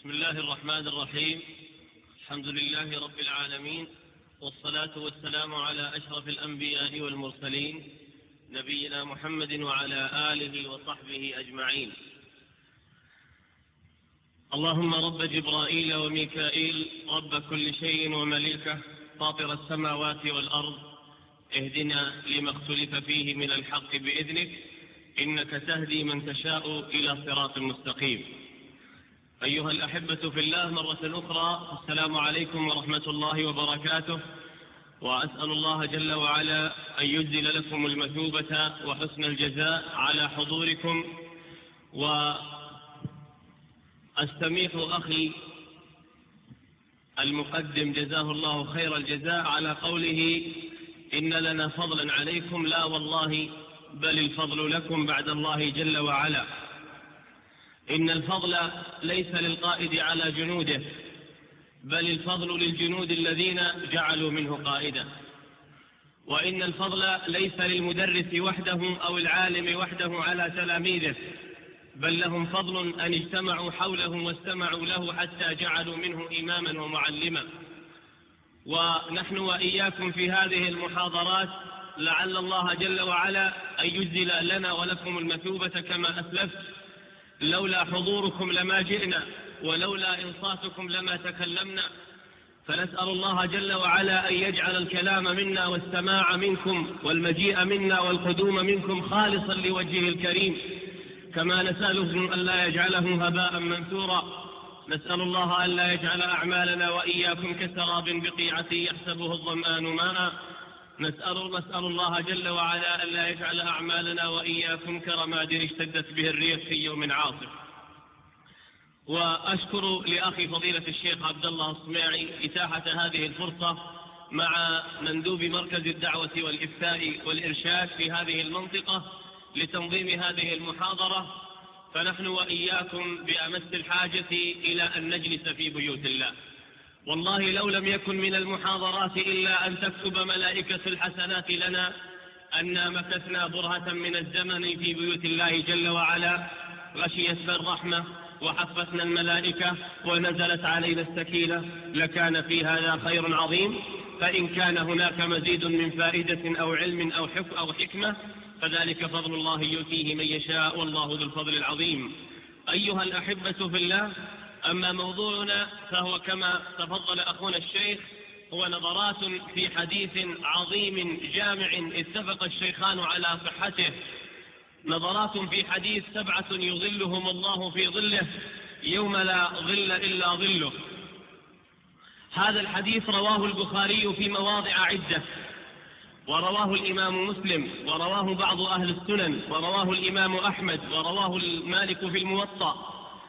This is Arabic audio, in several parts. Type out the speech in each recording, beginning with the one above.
بسم الله الرحمن الرحيم. الحمد لله رب العالمين، والصلاة والسلام على أشرف الأنبياء والمرسلين نبينا محمد وعلى آله وصحبه أجمعين. اللهم رب جبرائيل وميكائيل رب كل شيء ومليكه فاطر السماوات والأرض، اهدنا لما اختلف فيه من الحق بإذنك، إنك تهدي من تشاء إلى صراط مستقيم. أيها الأحبة في الله، مرة أخرى السلام عليكم ورحمة الله وبركاته، وأسأل الله جل وعلا أن يجزل لكم المثوبة وحسن الجزاء على حضوركم. وأستميح أخي المقدم جزاه الله خير الجزاء على قوله إن لنا فضلا عليكم. لا والله، بل الفضل لكم بعد الله جل وعلا. إن الفضل ليس للقائد على جنوده، بل الفضل للجنود الذين جعلوا منه قائدا. وإن الفضل ليس للمدرس وحده أو العالم وحده على تلاميذه، بل لهم فضل أن اجتمعوا حوله واستمعوا له حتى جعلوا منه إماما ومعلما. ونحن وإياكم في هذه المحاضرات لعل الله جل وعلا أن يجزل لنا ولكم المثوبة كما أسلفت. لولا حضوركم لما جئنا، ولولا إنصاتكم لما تكلمنا. فنسأل الله جل وعلا أن يجعل الكلام منا والسماع منكم والمجيء منا والقدوم منكم خالصا لوجهه الكريم، كما نسأله أن لا يجعله هباء منثورا. نسأل الله أن لا يجعل أعمالنا وإياكم كسراب بقيعة يحسبه الظمآن ماء. نسأل الله جل وعلا أن لا يجعل أعمالنا وإياكم كرماد اشتدت به الريح في يوم عاصف. وأشكر لأخي فضيلة الشيخ عبد الله الصميعي إتاحة هذه الفرصة مع مندوب مركز الدعوة والإفتاء والإرشاد في هذه المنطقة لتنظيم هذه المحاضرة. فنحن وإياكم بأمس الحاجة إلى أن نجلس في بيوت الله. والله لو لم يكن من المحاضرات إلا أن تكتب ملائكة الحسنات لنا أن مكثنا برهة من الزمن في بيوت الله جل وعلا، غشيتنا الرحمة وحفتنا الملائكة ونزلت علينا السكينة، لكان في هذا خير عظيم. فإن كان هناك مزيد من فائدة أو علم أو حكمة فذلك فضل الله يؤتيه من يشاء، والله ذو الفضل العظيم. أيها الأحبة في الله، أما موضوعنا فهو كما تفضل أخونا الشيخ، هو نظرات في حديث عظيم جامع اتفق الشيخان على صحته. نظرات في حديث 7 يظلهم الله في ظله يوم لا ظل إلا ظله. هذا الحديث رواه البخاري في مواضع عدة، ورواه الإمام مسلم، ورواه بعض أهل السنن، ورواه الإمام أحمد، ورواه المالك في الموطأ.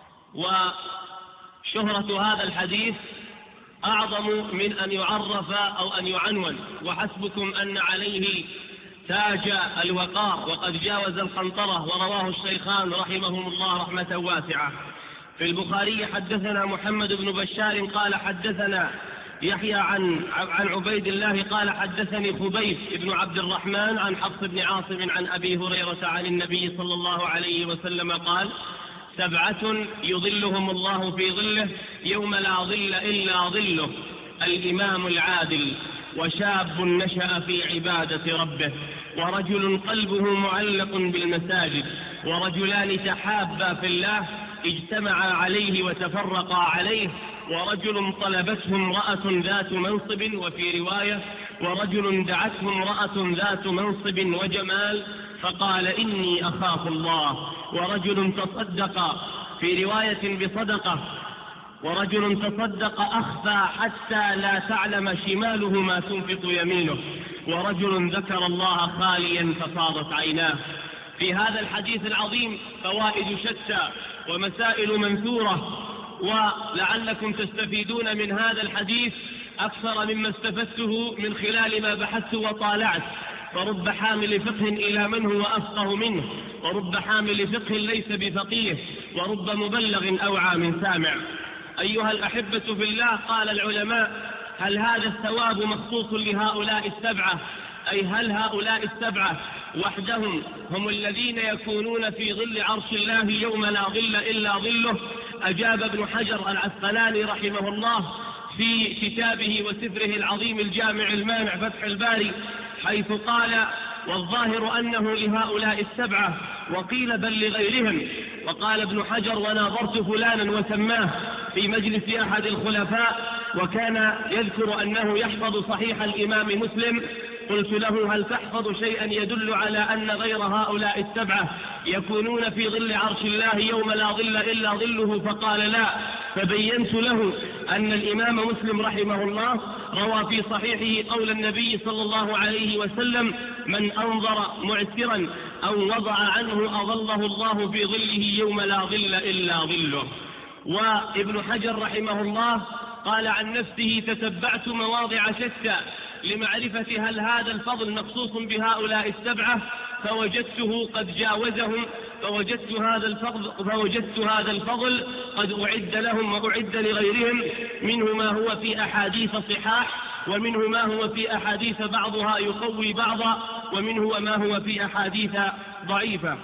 وشهرة هذا الحديث أعظم من أن يعرف أو أن يعنون، وحسبكم أن عليه تاج الوقار وقد جاوز القنطرة. ورواه الشيخان رحمهم الله رحمة واسعة. في البخاري حدثنا محمد بن بشار قال حدثنا يحيى عن عبيد الله قال حدثني خبيب بن عبد الرحمن عن حفص بن عاصم عن أبي هريرة عن النبي صلى الله عليه وسلم قال 7 يظلهم الله في ظله يوم لا ظل إلا ظله: الإمام العادل، وشاب نشأ في عبادة ربه، ورجل قلبه معلق بالمساجد، ورجلان تحابا في الله اجتمعا عليه وتفرقا عليه، ورجل طلبته امرأة ذات منصب، وفي رواية ورجل دعته امرأة ذات منصب وجمال فقال إني أخاف الله، ورجل تصدق في رواية بصدقة، ورجل تصدق أخفى حتى لا تعلم شماله ما تنفق يمينه، ورجل ذكر الله خاليا ففاضت عيناه. في هذا الحديث العظيم فوائد شتى ومسائل منثورة، ولعلكم تستفيدون من هذا الحديث أكثر مما استفدته من خلال ما بحثت وطالعت. فرب حامل فقه إلى من هو أفقه منه، ورب حامل فقه ليس بفقيه، ورب مبلغ أوعى من سامع. أيها الأحبة في الله، قال العلماء: هل هذا الثواب مخصوص لهؤلاء 7؟ أي هل هؤلاء 7 وحدهم هم الذين يكونون في ظل عرش الله يوم لا ظل إلا ظله، أجاب ابن حجر العسقلاني رحمه الله في كتابه وسفره العظيم الجامع المانع فتح الباري، حيث قال: والظاهر أنه لهؤلاء السبعة، وقيل بل لغيرهم. وقال ابن حجر: وناظرت فلانا وسماه في مجلس أحد الخلفاء، وكان يذكر أنه يحفظ صحيح الإمام مسلم. قلت له: هل تحفظ شيئا يدل على أن غير هؤلاء السبعة يكونون في ظل عرش الله يوم لا ظل إلا ظله؟ فقال: لا. فبينت له أن الإمام مسلم رحمه الله روى في صحيحه قول النبي صلى الله عليه وسلم: من أنظر معسرا أو وضع عنه أظله الله في ظله يوم لا ظل إلا ظله. وابن حجر رحمه الله قال عن نفسه: تتبعت مواضع شتى لمعرفة هل هذا الفضل مخصوص بهؤلاء السبعة، فوجدته قد جاوزهم، فوجدت هذا الفضل قد أعد لهم وأعد لغيرهم، منه ما هو في أحاديث صحاح، ومنه ما هو في أحاديث بعضها يقوي بعضا، ومنه ما هو في أحاديث ضعيفة.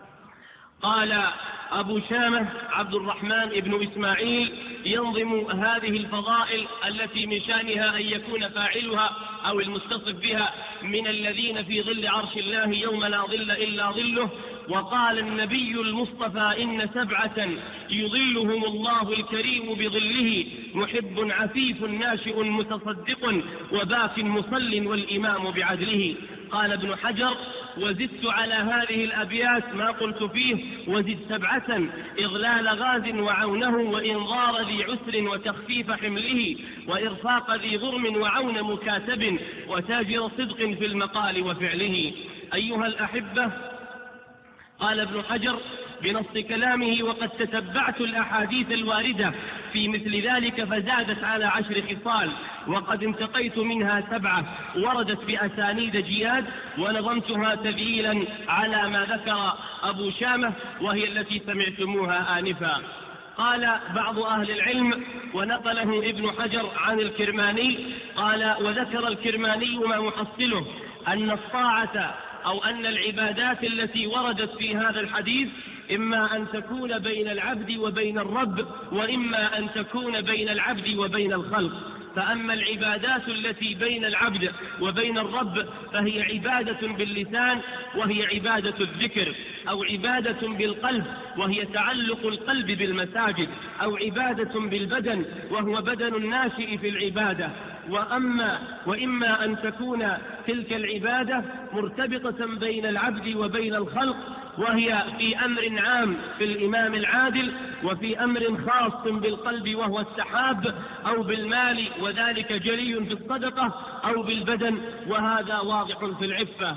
قال أبو شامة عبد الرحمن بن إسماعيل: ينظم هذه الفضائل التي من شأنها أن يكون فاعلها أو المتصف بها من الذين في ظل عرش الله يوم لا ظل إلا ظله. وقال النبي المصطفى: إن سبعة يظلهم الله الكريم بظله: محب عفيف ناشئ متصدق وباك مصل والإمام بعدله. قال ابن حجر: وزدت على هذه الأبيات ما قلت فيه: وزد سبعة إغلال غاز وعونه، وإنظار ذي عسر وتخفيف حمله، وإرفاق ذي غرم وعون مكاتب، وتاجر صدق في المقال وفعله. أيها الأحبة، قال ابن حجر بنص كلامه: وقد تتبعت الأحاديث الواردة في مثل ذلك فزادت على 10 خصال، وقد انتقيت منها 7 وردت بأسانيد جياد، ونظمتها تذييلا على ما ذكر أبو شامة، وهي التي سمعتموها آنفا. قال بعض أهل العلم ونقله ابن حجر عن الكرماني، قال: وذكر الكرماني ما محصله أن الطاعة أو أن العبادات التي وردت في هذا الحديث إما أن تكون بين العبد وبين الرب، وإما أن تكون بين العبد وبين الخلق. فأما العبادات التي بين العبد وبين الرب فهي عبادة باللسان وهي عبادة الذكر، أو عبادة بالقلب وهي تعلق القلب بالمساجد، أو عبادة بالبدن وهو بدن الناشئ في العبادة. وإما أن تكون تلك العبادة مرتبطة بين العبد وبين الخلق، وهي في أمر عام في الإمام العادل، وفي أمر خاص بالقلب وهو السحاب، أو بالمال وذلك جلي في الصدقة، أو بالبدن وهذا واضح في العفة.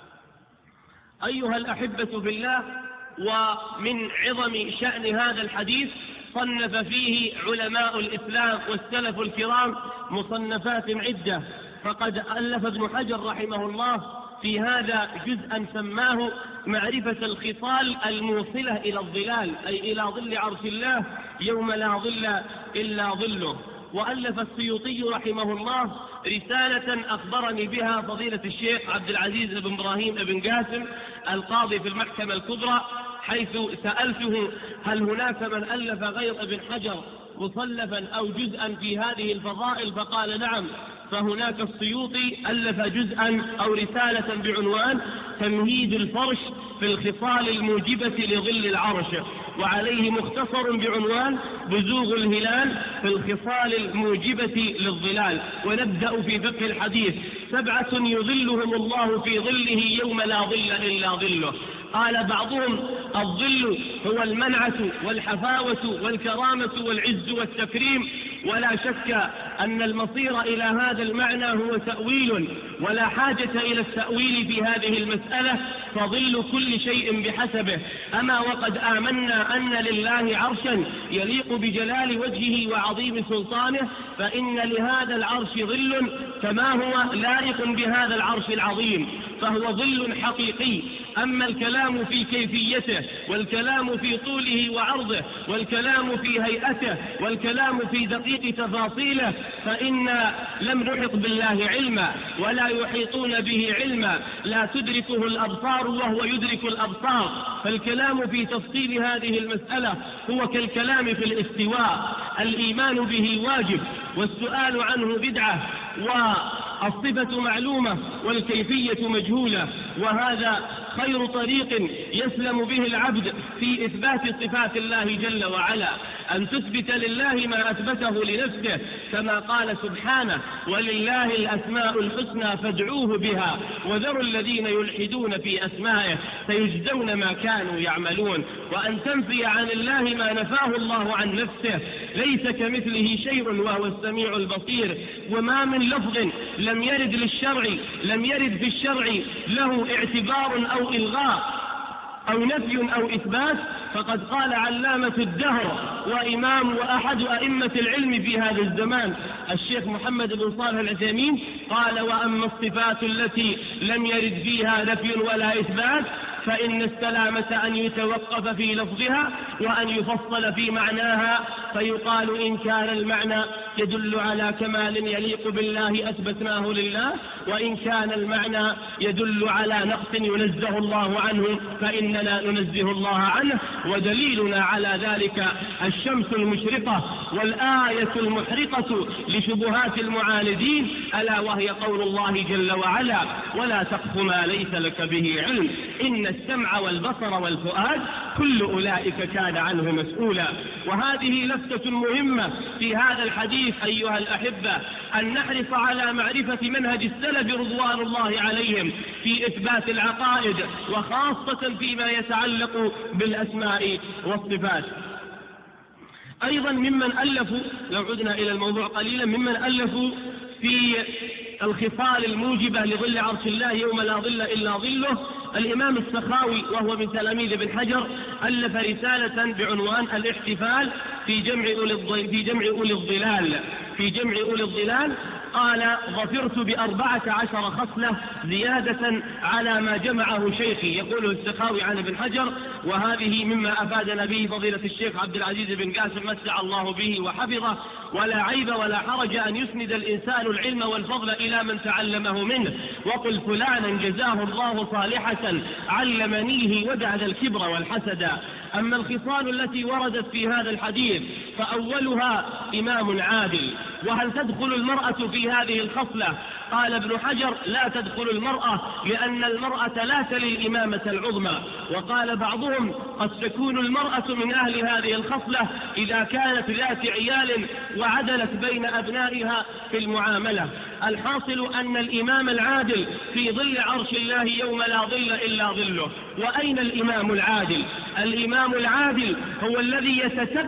أيها الأحبة بالله، ومن عظم شأن هذا الحديث صنف فيه علماء الإسلام والسلف الكرام مصنفات عدة. فقد ألف ابن حجر رحمه الله في هذا جزءا سماه معرفة الخصال الموصلة إلى الظلال، أي إلى ظل عرش الله يوم لا ظل إلا ظله. وألف السيوطي رحمه الله رسالة أخبرني بها فضيلة الشيخ عبد العزيز بن إبراهيم بن قاسم القاضي في المحكمة الكبرى، حيث سألته: هل هناك من ألف غير ابن حجر مصنفا أو جزءا في هذه الفضائل؟ فقال: نعم، فهناك السيوطي ألف جزءا أو رسالة بعنوان تمهيد الفرش في الخصال الموجبة لظل العرش، وعليه مختصر بعنوان بزوغ الهلال في الخصال الموجبة للظلال. ونبدأ في فقه الحديث: 7 يظلهم الله في ظله يوم لا ظل إلا ظله. قال بعضهم: الظل هو المنعة والحفاوة والكرامة والعز والتكريم، ولا شك أن المصير إلى هذا المعنى هو تأويل، ولا حاجة إلى التأويل في هذه المسألة، فظل كل شيء بحسبه. أما وقد آمنا أن لله عرشا يليق بجلال وجهه وعظيم سلطانه، فإن لهذا العرش ظل كما هو لائق بهذا العرش العظيم. فهو ظل حقيقي. أما الكلام في كيفيته والكلام في طوله وعرضه والكلام في هيئته والكلام في دقيق تفاصيله فإن لم نحط بالله علما ولا يحيطون به علما، لا تدركه الأبصار وهو يدرك الأبصار. فالكلام في تفصيل هذه المسألة هو كالكلام في الاستواء. الإيمان به واجب والسؤال عنه بدعة، والصفة معلومة والكيفية مجهولة، وهذا خير طريق يسلم به العبد في إثبات صفات الله جل وعلا، أن تثبت لله ما أثبته لنفسه كما قال سبحانه: ولله الأسماء الحسنى فادعوه بها وذروا الذين يلحدون في أسمائه سيجزون ما كانوا يعملون. وأن تنفي عن الله ما نفاه الله عن نفسه، ليس كمثله شيء وهو السميع البصير. وما من لفظ لم يرد في الشرع له اعتبار أو إلغاء أو نفي أو إثبات فقد قال علامة الدهر وإمام وأحد أئمة العلم في هذا الزمان الشيخ محمد بن صالح العثيمين قال: وأما الصفات التي لم يرد فيها نفي ولا إثبات فإن السلامة أن يتوقف في لفظها وأن يفصل في معناها، فيقال إن كان المعنى يدل على كمال يليق بالله أثبتناه لله، وإن كان المعنى يدل على نقص ينزه الله عنه فإننا ننزه الله عنه. ودليلنا على ذلك الشمس المشرقة والآية المحرقة لشبهات المعاندين، ألا وهي قول الله جل وعلا: ولا تقف ما ليس لك به علم إن السمع والبصر والفؤاد كل أولئك كان عنه مسؤولا. وهذه لفتة مهمة في هذا الحديث أيها الأحبة، أن نحرص على معرفة منهج السلف رضوان الله عليهم في إثبات العقائد، وخاصة فيما يتعلق بالأسماء والصفات. أيضا ممن ألفوا، لو عدنا إلى الموضوع قليلا، ممن ألفوا في الخصال الموجبة لظل عرش الله يوم لا ظل إلا ظله الإمام السخاوي، وهو من تلاميذ ابن حجر، ألف رسالة بعنوان الاحتفال في جمع أولي الظلال. قال: ظفرت ب14 خصلة زيادة على ما جمعه شيخي. يقوله السخاوي عن ابن حجر، وهذه مما أفادنا به فضيلة الشيخ عبد العزيز بن قاسم متع الله به وحفظه. ولا عيب ولا حرج أن يسند الإنسان العلم والفضل إلى من تعلمه منه، وقل فلانا جزاه الله صالحة علمنيه ودع ذا الكبر والحسد. أما الخصال التي وردت في هذا الحديث فأولها إمام عادل. وهل تدخل المرأة في هذه الخصلة؟ قال ابن حجر: لا تدخل المرأة، لأن المرأة لا تلي الإمامة العظمى. وقال بعضهم: قد تكون المرأة من أهل هذه الخصلة إذا كانت ذات عيال وعدلت بين أبنائها في المعاملة. الحاصل أن الإمام العادل في ظل عرش الله يوم لا ظل إلا ظله. وأين الإمام العادل؟ الإمام العادل هو الذي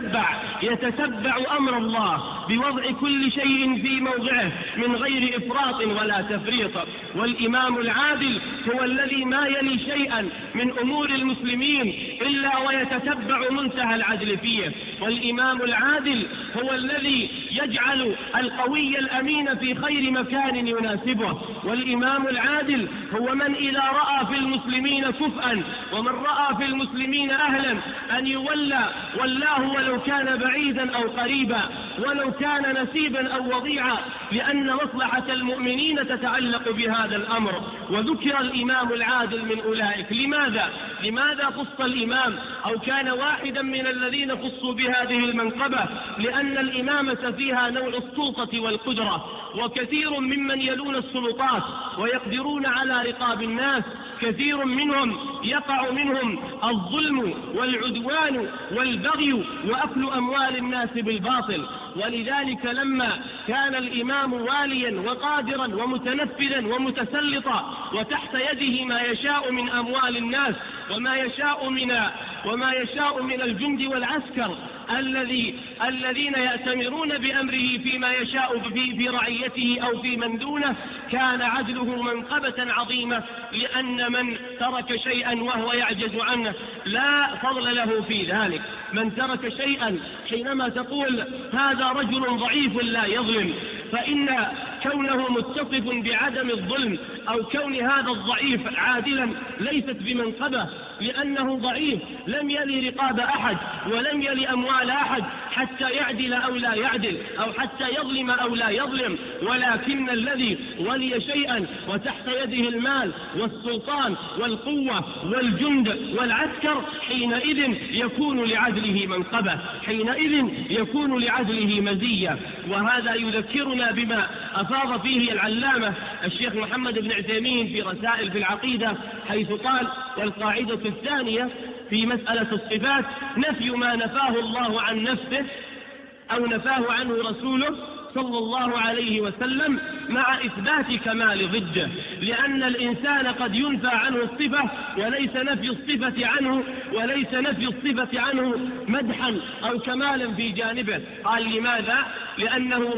يتتبع أمر الله بوضع كل شيء في موضعه من غير إفراط ولا تفريط. والإمام العادل هو الذي ما يلي شيئا من أمور المسلمين إلا ويتتبع منتهى العدل فيه. والإمام العادل هو الذي يجعل القوي الأمين في خير مكان يناسبه. والإمام العادل هو من إذا رأى في المسلمين كفءا ومن رأى في المسلمين أهلا أن ولاه ولو كان بعيدا أو قريبا، ولو كان نسيبا أو وضيعا، لأن مصلحة المؤمنين تتعلق بهذا الأمر. وذكر الإمام العادل من أولئك. لماذا خص الإمام أو كان واحدا من الذين خصوا بهذه المنقبة؟ لأن الإمامة فيها نوع السلطة والقدرة، وكثير ممن يلون السلطات ويقدرون على رقاب الناس كثير منهم يقع منهم الظلم والعدوان والبغي وأكل أموال الناس بالباطل. ولذلك لما كان الإمام واليا وقادرا ومتنفذا ومتسلطا وتحت يده ما يشاء من أموال الناس وما يشاء من الجند والعسكر الذين يأتمرون بأمره فيما يشاء في رعيته أو في من دونه، كان عدله منقبة عظيمة، لأن من ترك شيئا وهو يعجز عنه لا فضل له في ذلك. من ترك شيئا، حينما تقول هذا رجل ضعيف لا يظلم، فإن كونه متصف بعدم الظلم أو كون هذا الضعيف عادلا ليست بمنقبة، لأنه ضعيف لم يلي رقاب أحد ولم يلي أموال أحد حتى يعدل أو لا يعدل أو حتى يظلم أو لا يظلم، ولكن الذي ولي شيئا وتحت يده المال والسلطان والقوة والجند والعسكر حينئذ يكون لعدله منقبة، حينئذ يكون لعدله مزية. وهذا يذكرنا بما أفاض فيه العلامة الشيخ محمد بن عثيمين في رسائل في العقيدة، حيث قال: والقاعدة الثانية في مسألة الصفات نفي ما نفاه الله عن نفسه أو نفاه عنه رسوله صلى الله عليه وسلم مع إثبات كمال ضده، لأن الإنسان قد ينفى عنه الصفة وليس نفي الصفة عنه مدحا أو كمالا في جانبه. قال: لماذا؟ لأنه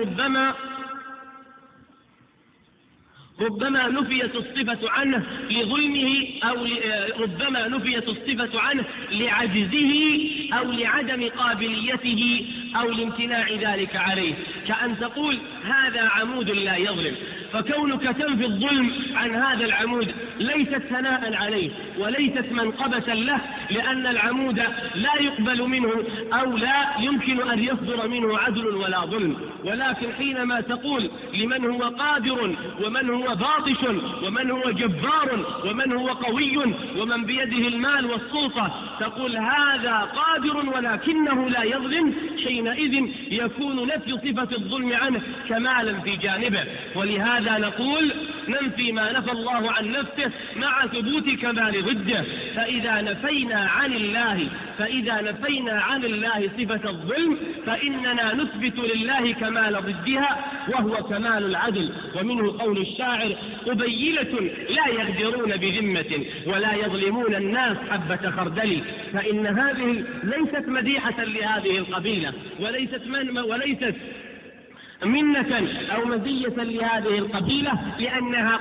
ربما نفيت الصفة عنه لظلمه أو ربما نفيت الصفة عنه لعجزه أو لعدم قابليته أو لامتناع ذلك عليه، كأن تقول: هذا عمود لا يظلم، فكونك تنفي الظلم عن هذا العمود ليست ثناء عليه وليست منقبة له، لأن العمود لا يقبل منه أو لا يمكن أن يصدر منه عدل ولا ظلم. ولكن حينما تقول لمن هو قادر ومن هو باطش ومن هو جبار ومن هو قوي ومن بيده المال والسلطة، تقول: هذا قادر ولكنه لا يظلم، حينئذ يكون نفي صفة الظلم عنه كمالا في جانبه. ولهذا نقول: ننفي ما نفى الله عن نفسه مع ثبوت كمال ضده. فإذا نفينا عن الله صفة الظلم فإننا نثبت لله كمال ضدها وهو كمال العدل. ومنه قول الشاعر: قبيلة لا يغدرون بذمة ولا يظلمون الناس حبة خردل. فإن هذه ليست مديحة لهذه القبيلة وليست منة أو مزية لهذه القبيلة، لأنها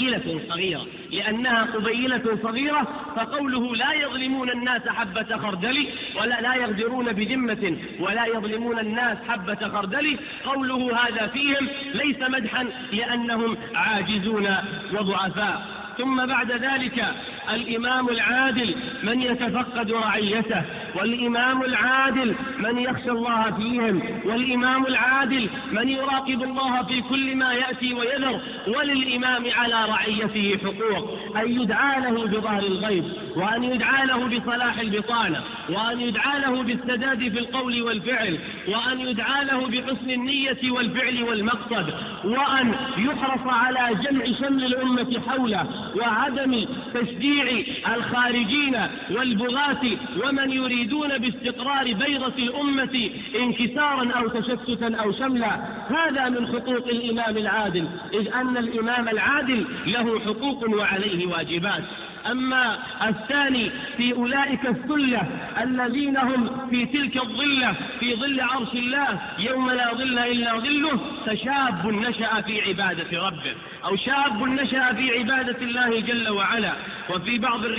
قبيلة صغيرة. فقوله لا يظلمون الناس حبة خردل ولا لا يغدرون بذمة ولا يظلمون الناس حبة خردل، قوله هذا فيهم ليس مدحا لأنهم عاجزون وضعفاء. ثم بعد ذلك: الإمام العادل من يتفقد رعيته، والإمام العادل من يخشى الله فيهم، والإمام العادل من يراقب الله في كل ما يأتي ويذر. وللإمام على رعيته حقوق: أن يدعى له بظهر الغيب، وأن يدعى له بصلاح البطانة، وأن يدعى له بالسداد في القول والفعل، وأن يدعى له بحسن النية والفعل والمقصد، وأن يحرص على جمع شمل الأمة حوله وعدم تشجيع الخارجين والبغاة ومن يريدون باستقرار بيضة الأمة انكسارا أو تشتتا أو شملا. هذا من حقوق الإمام العادل، إذ أن الإمام العادل له حقوق وعليه واجبات. أما الثاني في أولئك الثلة الذين هم في تلك الظلة في ظل عرش الله يوم لا ظل إلا ظله، فشاب نشأ في عبادة ربه أو شاب نشأ في عبادة الله جل وعلا. وفي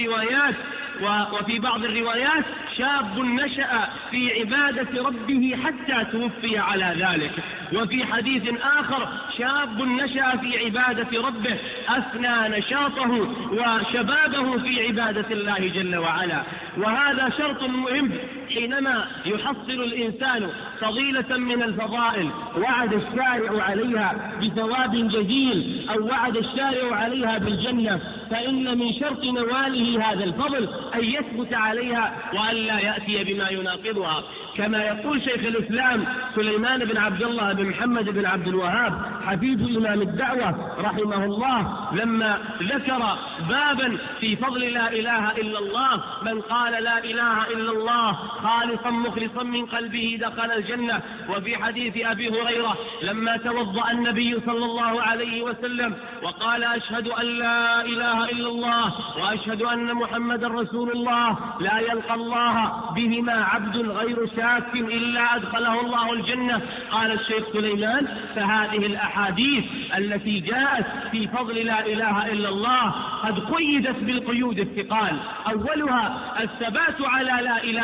بعض الروايات شاب نشأ في عبادة ربه حتى توفي على ذلك. وفي حديث آخر: شاب نشأ في عبادة ربه أثنى نشاطه وشبابه في عبادة الله جل وعلا. وهذا شرط مهم حينما يحصل الإنسان فضيلة من الفضائل وعد الشارع عليها بثواب جزيل أو وعد الشارع عليها بالجنة، فإن من شرط نواله هذا الفضل أن يثبت عليها وأن لا يأتي بما يناقضها. كما يقول شيخ الإسلام سليمان بن عبد الله بن محمد بن عبد الوهاب حفيد إمام الدعوة رحمه الله، لما ذكر بابا في فضل لا إله إلا الله: من قال لا إله إلا الله خالصا مخلصا من قلبه دخل الجنة. وفي حديث أبي هريرة لما توضأ النبي صلى الله عليه وسلم وقال: أشهد أن لا إله إلا الله وأشهد أن محمد رسول الله، لا يلقى الله بهما عبد غير شاك إلا أدخله الله الجنة. قال الشيخ سليمان: فهذه الأحاديث التي جاءت في فضل لا إله إلا الله قد قيدت بالقيود الثقال. أولها الثبات على لا إله إلا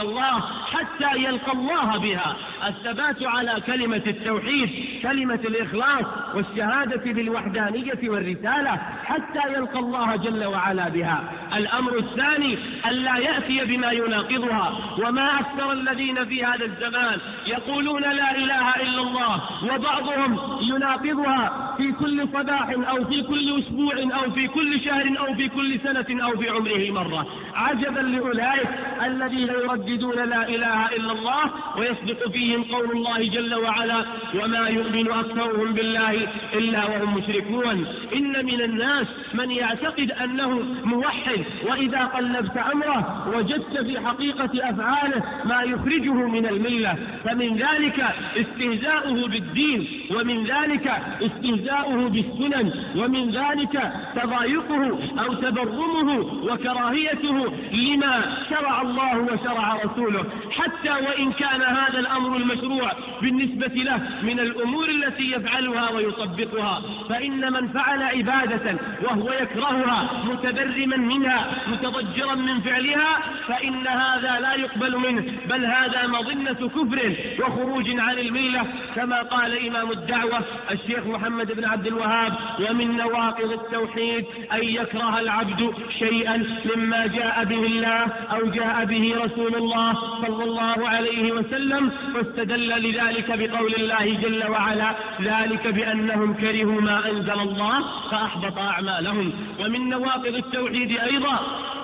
الله حتى يلقى الله بها. الثبات على كلمة التوحيد، كلمة الإخلاص والشهادة بالوحدانية والرسالة حتى يلقى الله جل وعلا بها. الأمر الثاني ألا يأتي بما يناقضها. وما أكثر الذين في هذا الزمان يقولون لا إله إلا الله وبعضهم يناقضها في كل صباح أو في كل أسبوع أو في كل شهر أو في كل سنة أو في عمره مرة. عجبا لأولئك الذين يرددون لا إله إلا الله ويصدق فيهم قول الله جل وعلا وما يؤمن أكثرهم بالله إلا وهم مشركون. إن من الناس من يعتقد أنه موحد، وإذا قلبت أمره وجدت في حقيقة أفعاله ما يخرجه من الملة. فمن ذلك استهزاؤه بالدين، ومن ذلك استهزاؤه بالسنن، ومن ذلك تضايقه أو تبرمه وكراهيته لما شرع الله وشرع رسوله، حتى وإن كان هذا الأمر المشروع بالنسبة له من الأمور التي يفعلها ويطبقها. فإن من فعل عبادة وهو يكرهها متبرما منها متضجرا من فعلها فإن هذا لا يقبل منه، بل هذا مظنة كفر وخروج عن الملة، كما قال إمام الدعوة الشيخ محمد بن عبد الوهاب: ومن نواقض التوحيد أن يكره العبد شيئا مما جاء به الله أو جاء به رسول الله صلى الله عليه وسلم، واستدل لذلك بقول الله جل وعلا: ذلك بأنهم كرهوا ما أنزل الله فأحبط أعمالهم. ومن نواقض التوحيد أيضا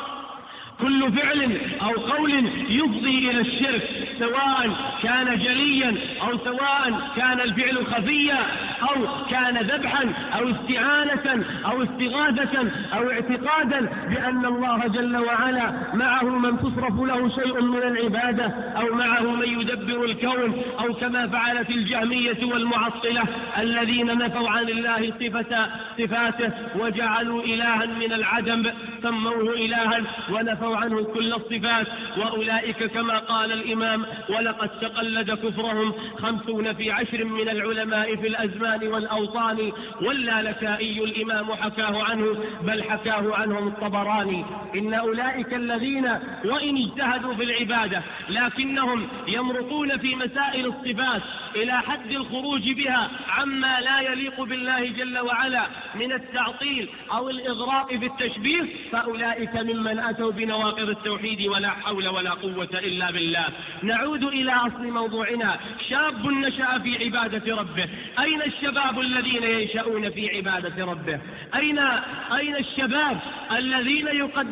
كل فعل أو قول يفضي إلى الشرك، سواء كان جليا أو سواء كان الفعل خفيا أو كان ذبحا أو استعانة أو استغاثة أو اعتقادا بأن الله جل وعلا معه من تصرف له شيء من العبادة أو معه من يدبر الكون، أو كما فعلت الجهمية والمعطلة الذين نفوا عن الله صفاته وجعلوا إلها من العدم سموه إلها ونفوا عنه كل الصفات. وأولئك كما قال الإمام: ولقد تقلد كفرهم 50 في 10 من العلماء في الأزمان والأوطان. واللالكائي الإمام حكاه عنه، بل حكاه عنهم الطبراني. إن أولئك الذين وإن اجتهدوا في العبادة لكنهم يمرقون في مسائل الصفات إلى حد الخروج بها عما لا يليق بالله جل وعلا من التعطيل أو الإغراق في التشبيه، فأولئك ممن أتوا بنواقض التوحيد ولا حول ولا قوة إلا بالله. نعود إلى أصل موضوعنا: شاب نشأ في عبادة ربه. أين الشباب الذين ينشأون في عبادة ربه؟ أين الشباب الذين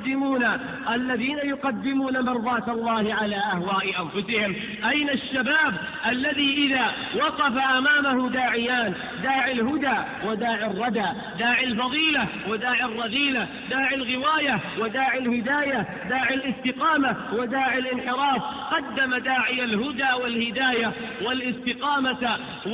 يقدمون مرضاة الله على أهواء أنفسهم؟ أين الشباب الذي إذا وقف أمامه داعيان: داعي الهدى وداعي الردى، داعي الفضيلة وداعي الرذيلة، داعي الغواية وداعي الهداية، داعي الاستقامة وداعي الانحراف، قدم داعي الهدى والهداية والاستقامة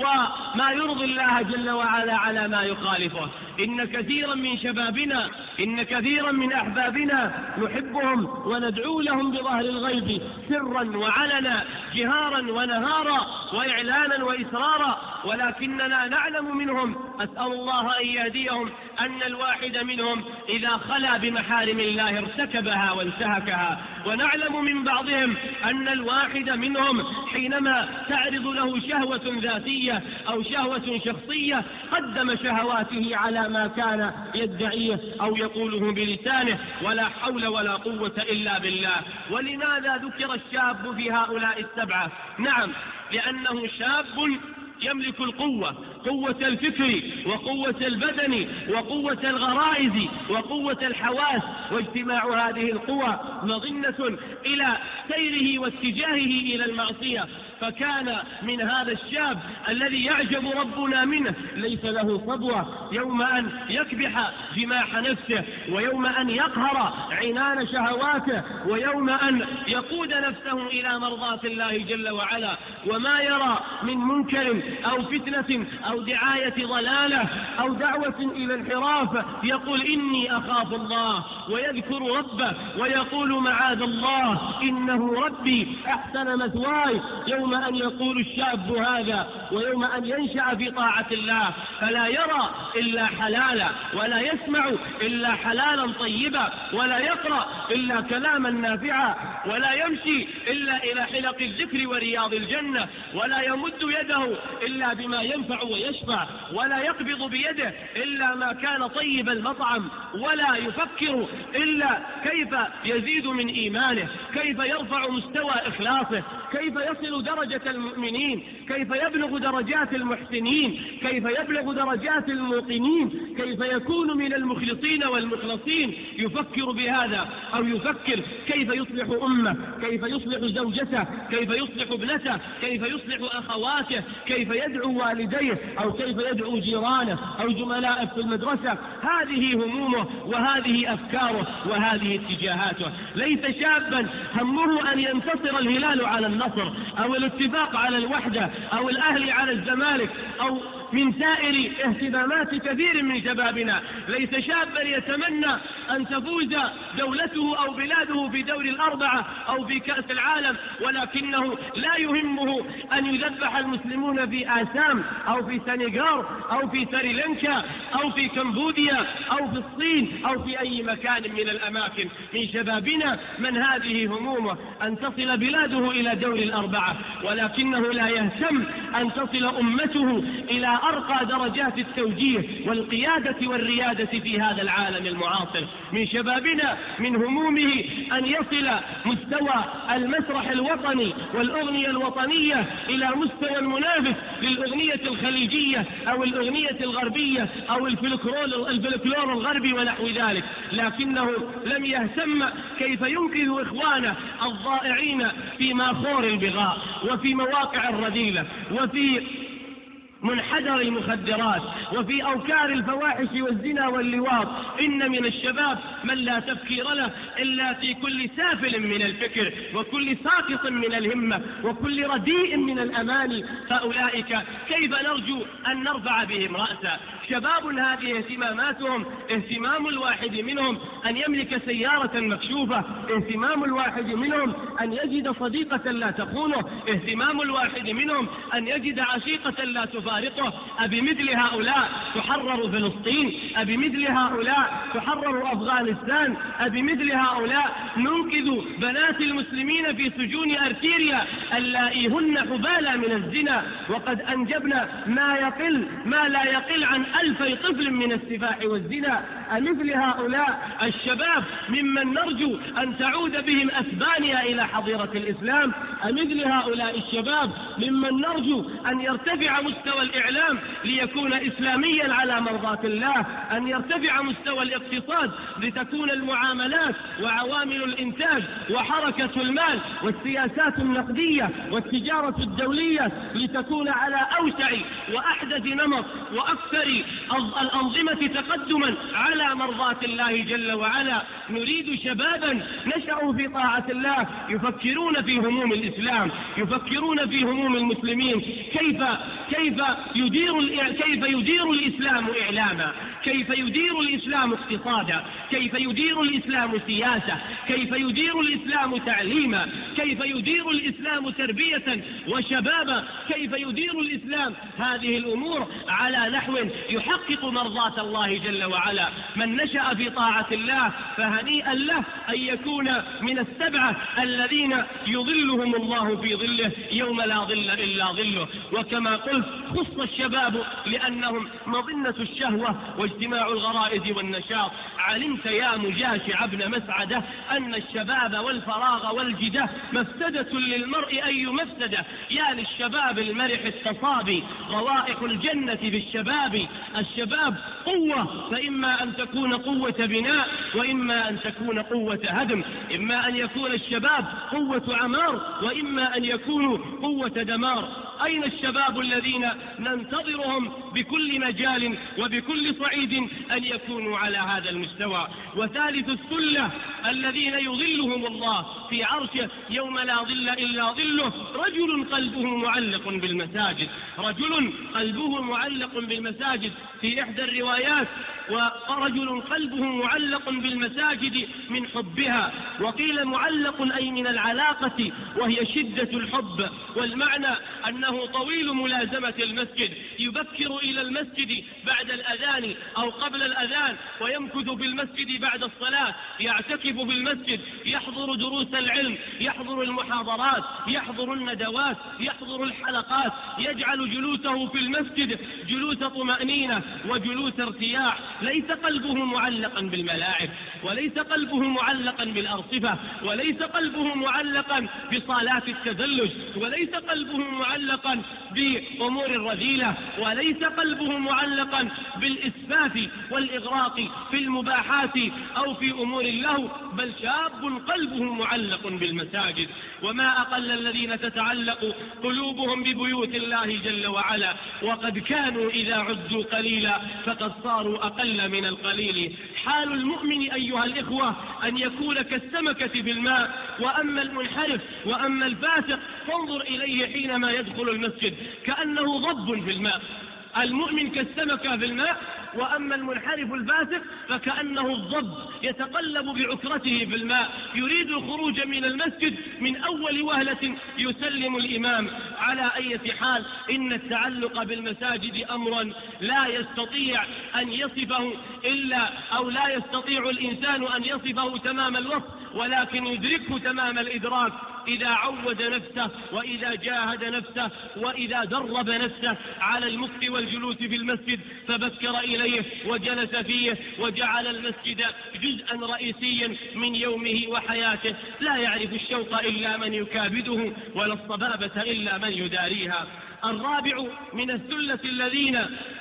وما يرضي الله جل وعلا على ما يخالفه. إن كثيرا من شبابنا، إن كثيرا من أحبابنا نحبهم وندعو لهم بظهر الغيب سرا وعلنا، جهارا ونهارا، وإعلانا وإسرارا، ولكننا نعلم منهم، أسأل الله أن يهديهم، أن الواحد منهم إذا خلا بمحارم الله ارتكبها وانتهكها. ونعلم من بعضهم أن الواحد منهم حينما تعرض له شهوة ذاتية أو شهوة شخصية قدم شهواته على ما كان يدعيه أو يقوله بلسانه، ولا حول ولا قوة إلا بالله. ولماذا ذكر الشاب في هؤلاء السبعة؟ نعم، لأنه شاب يملك القوة، قوة الفكر وقوة البدن وقوة الغرائز وقوة الحواس، واجتماع هذه القوى مظنة إلى سيره واتجاهه إلى المعصية. فكان من هذا الشاب الذي يعجب ربنا منه ليس له صبوة يوم أن يكبح جماح نفسه، ويوم أن يقهر عنان شهواته، ويوم أن يقود نفسه إلى مرضاة الله جل وعلا، وما يرى من منكر أو فتنة أو دعاية ضلالة أو دعوة إلى الانحراف يقول إني أخاف الله، ويذكر ربه ويقول معاذ الله إنه ربي أحسن مثواي. يوم أن يقول الشاب هذا ويوم أن ينشأ في طاعة الله فلا يرى إلا حلالا، ولا يسمع إلا حلالا طيبا، ولا يقرأ إلا كلاما نافعا، ولا يمشي إلا إلى حلق الذكر ورياض الجنة، ولا يمد يده إلا بما ينفع ويشفع، ولا يقبض بيده إلا ما كان طيب المطعم، ولا يفكر إلا كيف يزيد من إيمانه، كيف يرفع مستوى إخلاصه، كيف يصل درجة المؤمنين، كيف يبلغ درجات المحسنين، كيف يبلغ درجات الموقنين، كيف يكون من المخلصين والمخلصين. يفكر بهذا أو يفكر كيف يصلح أمه، كيف يصلح زوجته، كيف يصلح ابنته، كيف يصلح أخواته، كيف يدعو والديه أو كيف يدعو جيرانه أو زملائه في المدرسة. هذه همومه وهذه أفكاره وهذه اتجاهاته. ليس شابا همه أن ينتصر الهلال على النصر أو الاتفاق على الوحدة أو الأهلي على الزمالك أو من سائر اهتمامات كثير من شبابنا. ليس شابا يتمنى أن تفوز دولته أو بلاده في دوري الأربعة أو في كأس العالم، ولكنه لا يهمه أن يذبح المسلمون في آسام أو في سنغال أو في سريلانكا أو في كمبوديا أو في الصين أو في أي مكان من الأماكن. من شبابنا من هذه همومه أن تصل بلاده إلى دوري الأربعة، ولكنه لا يهتم أن تصل أمته إلى أرقى درجات التوجيه والقيادة والريادة في هذا العالم المعاصر. من شبابنا من همومه أن يصل مستوى المسرح الوطني والأغنية الوطنية إلى مستوى المنافس للأغنية الخليجية أو الأغنية الغربية أو الفلكلور الغربي ونحو ذلك، لكنه لم يهتم كيف ينقذ إخوانه الضائعين في ماخور البغاء وفي مواقع الرذيلة وفي منحدر المخدرات وفي أوكار الفواحش والزنا واللواط. إن من الشباب من لا تفكير له إلا في كل سافل من الفكر وكل ساقط من الهمة وكل رديء من الأماني. فأولئك كيف نرجو أن نرفع بهم رأسا؟ شباب هذه اهتماماتهم، اهتمام الواحد منهم أن يملك سيارة مكشوفة، اهتمام الواحد منهم أن يجد صديقة لا تخونه، اهتمام الواحد منهم أن يجد عشيقة لا تفارقه. أبمثل هؤلاء تحرر فلسطين؟ أبمثل هؤلاء تحرر أفغانستان؟ أبمثل هؤلاء ننقذ بنات المسلمين في سجون أرتيريا اللائي هن حبالى من الزنا وقد أنجبنا ما لا يقل عن 2000 طفل من السفاح والزنا؟ أمثل هؤلاء الشباب ممن نرجو أن تعود بهم أسبانيا إلى حظيرة الإسلام؟ أمثل هؤلاء الشباب ممن نرجو أن يرتفع مستوى الإعلام ليكون إسلاميا على مرضاة الله، أن يرتفع مستوى الاقتصاد لتكون المعاملات وعوامل الإنتاج وحركة المال والسياسات النقدية والتجارة الدولية لتكون على أوسع وأحدث نمط وأكثر الأنظمة تقدما على مرضاة الله جل وعلا. نريد شبابا نشأوا في طاعة الله يفكرون في هموم الإسلام، يفكرون في هموم المسلمين. كيف يدير الإسلام إعلاما، كيف يدير الإسلام اقتصادا، كيف يدير الإسلام سياسة، كيف يدير الإسلام تعليما، كيف يدير الإسلام تربية وشبابا، كيف يدير الإسلام هذه الأمور على نحو يحقق مرضاة الله جل وعلا. من نشأ في طاعة الله فهنيئا له أن يكون من السبعة الذين يظلهم الله في ظله يوم لا ظل إلا ظله. وكما قلت خص الشباب لأنهم مظنة الشهوة واجتماع الغرائز والنشاط. علمت يا مجاشع ابن مسعدة أن الشباب والفراغ والجدة مفسدة للمرء أي مفسدة. يا للشباب المرح التصابي روائح الجنة في الشباب. الشباب قوة، فإما أن تكون قوة بناء وإما أن تكون قوة هدم، إما أن يكون الشباب قوة عمار وإما أن يكونوا قوة دمار. أين الشباب الذين ننتظرهم بكل مجال وبكل صعيد أن يكونوا على هذا المستوى؟ وثالث الثلة الذين يظلهم الله في عرشه يوم لا ظل إلا ظله رجل قلبه معلق بالمساجد. رجل قلبه معلق بالمساجد. في إحدى الروايات وقرأ رجل قلبه معلق بالمساجد من حبها. وقيل معلق أي من العلاقة، وهي شدة الحب، والمعنى أنه طويل ملازمة المسجد، يبكر إلى المسجد بعد الأذان أو قبل الأذان، ويمكث في المسجد بعد الصلاة، يعتكف في المسجد، يحضر دروس العلم، يحضر المحاضرات، يحضر الندوات، يحضر الحلقات، يجعل جلوسه في المسجد جلوس طمأنينة وجلوس ارتياح. ليس قلبه معلقا بالملاعب، وليس قلبه معلقا بالأرصفة، وليس قلبه معلقا بصالات التدلج، وليس قلبه معلقا بأمور الرذيلة، وليس قلبه معلقا بالإسفاف والإغراق في المباحات أو في أمور اللهو، بل شاب قلبه معلق بالمساجد. وما أقل الذين تتعلق قلوبهم ببيوت الله جل وعلا، وقد كانوا إذا عدوا قليلا فقد صاروا أقل من القليل. حال المؤمن أيها الإخوة أن يكون كالسمكة في الماء، وأما المنحرف وأما الفاسق فانظر إليه حينما يدخل المسجد كأنه ضب في الماء. المؤمن كالسمكة في الماء، وأما المنحرف الفاسق فكأنه الضب يتقلب بعكرته في الماء، يريد الخروج من المسجد من أول وهلة يسلم الإمام. على أي حال إن التعلق بالمساجد أمرا لا يستطيع أن يصفه إلا، أو لا يستطيع الإنسان أن يصفه تمام الوصف، ولكن يدركه تمام الإدراك إذا عود نفسه، وإذا جاهد نفسه، وإذا درب نفسه على المكث والجلوس في المسجد، فبكر إليه وجلس فيه وجعل المسجد جزءا رئيسيا من يومه وحياته. لا يعرف الشوق إلا من يكابده، ولا الصبابة إلا من يداريها. الرابع من الثلة الذين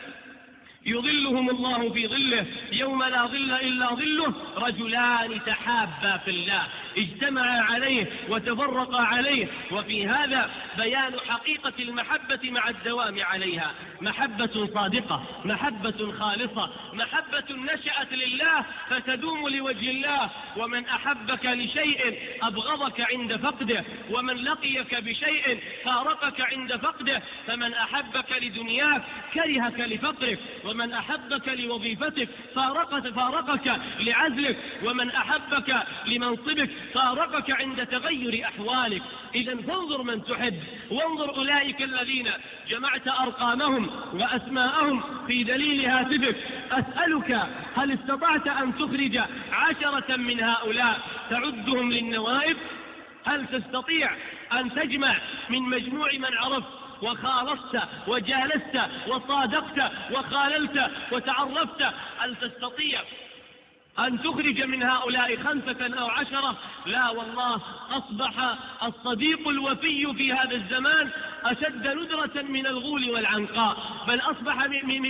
يظلهم الله في ظله يوم لا ظل إلا ظله، رجلان تحابا في الله، اجتمعا عليه وتفرقا عليه. وفي هذا بيان حقيقة المحبة مع الدوام عليها، محبة صادقة، محبة خالصة، محبة نشأت لله فتدوم لوجه الله. ومن أحبك لشيء أبغضك عند فقده، ومن لقيك بشيء فارقك عند فقده. فمن أحبك لدنياك كرهك لفقرك، ومن أحبك لوظيفتك فارقك لعزلك، ومن أحبك لمنصبك فارقك عند تغير أحوالك. إذا فانظر من تحب، وانظر أولئك الذين جمعت أرقامهم وأسماءهم في دليل هاتفك. أسألك هل استطعت أن تخرج 10 من هؤلاء تعدهم للنوائب؟ هل تستطيع أن تجمع من مجموع من عرفت وخالصت وجالست وصادقت وخاللت وتعرفت، هل تستطيع أن تخرج من هؤلاء 5 أو 10؟ لا والله، أصبح الصديق الوفي في هذا الزمان أشد ندرة من الغول والعنقاء، بل أصبح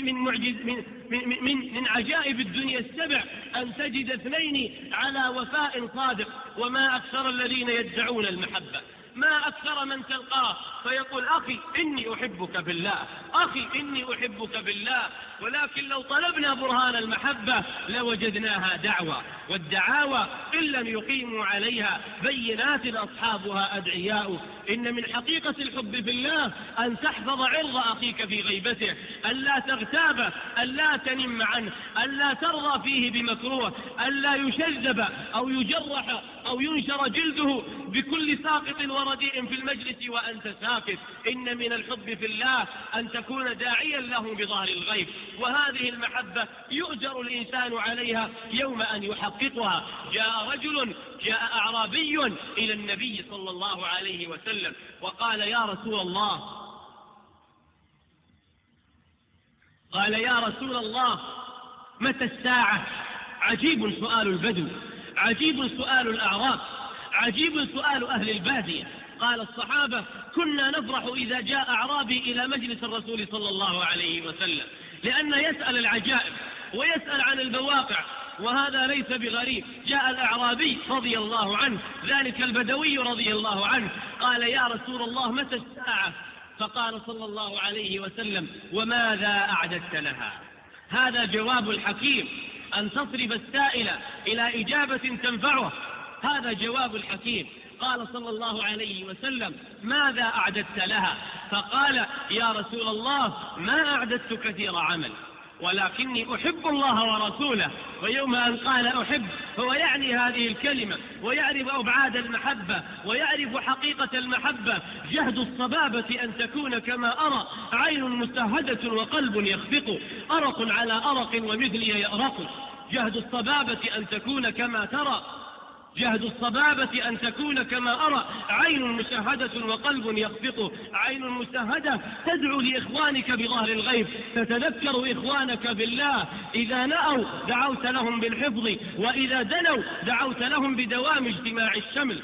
من عجائب الدنيا السبع أن تجد 2 على وفاء صادق. وما أكثر الذين يدعون المحبة، ما أكثر من تلقاه فيقول أخي إني أحبك بالله، أخي إني أحبك بالله. ولكن لو طلبنا برهان المحبة لوجدناها دعوة، والدعاوى إن لم يقيموا عليها بينات أصحابها أدعياء. إن من حقيقة الحب في الله أن تحفظ عرض أخيك في غيبته، ألا تغتاب، ألا تنم عنه، ألا ترضى فيه بمكروه، ألا يشذب أو يجرح أو ينشر جلده بكل ساقط ورديء في المجلس وأنت ساكت. إن من الحب في الله أن تكون داعيا له بظهر الغيب، وهذه المحبة يؤجر الإنسان عليها يوم أن يحققها. جاء أعرابي إلى النبي صلى الله عليه وسلم وقال يا رسول الله متى الساعة؟ عجيب سؤال البدو، عجيب سؤال الأعراب، عجيب سؤال أهل البادية. قال الصحابة كنا نفرح إذا جاء أعرابي إلى مجلس الرسول صلى الله عليه وسلم، لأنه يسأل العجائب ويسأل عن البواقع، وهذا ليس بغريب. جاء الأعرابي رضي الله عنه، ذلك البدوي رضي الله عنه، قال يا رسول الله متى الساعة؟ فقال صلى الله عليه وسلم وماذا أعددت لها؟ هذا جواب الحكيم، أن تصرف السائل إلى إجابة تنفعه، هذا جواب الحكيم. قال صلى الله عليه وسلم ماذا أعددت لها؟ فقال يا رسول الله ما أعددت كثير عمل، ولكني أحب الله ورسوله. ويوم أن قال أحب هو يعني هذه الكلمة، ويعرف أبعاد المحبة، ويعرف حقيقة المحبة. جهد الصبابة أن تكون كما أرى، عين مستهدة وقلب يخفق، أرق على أرق ومثلي يأرق. جهد الصبابة أن تكون كما ترى، جهد الصبابة أن تكون كما أرى، عين مشاهدة وقلب يخفق. عين مشاهدة تدعو لإخوانك بظهر الغيب، تتذكر إخوانك بالله. إذا نأوا دعوت لهم بالحفظ، وإذا دنوا دعوت لهم بدوام اجتماع الشمل.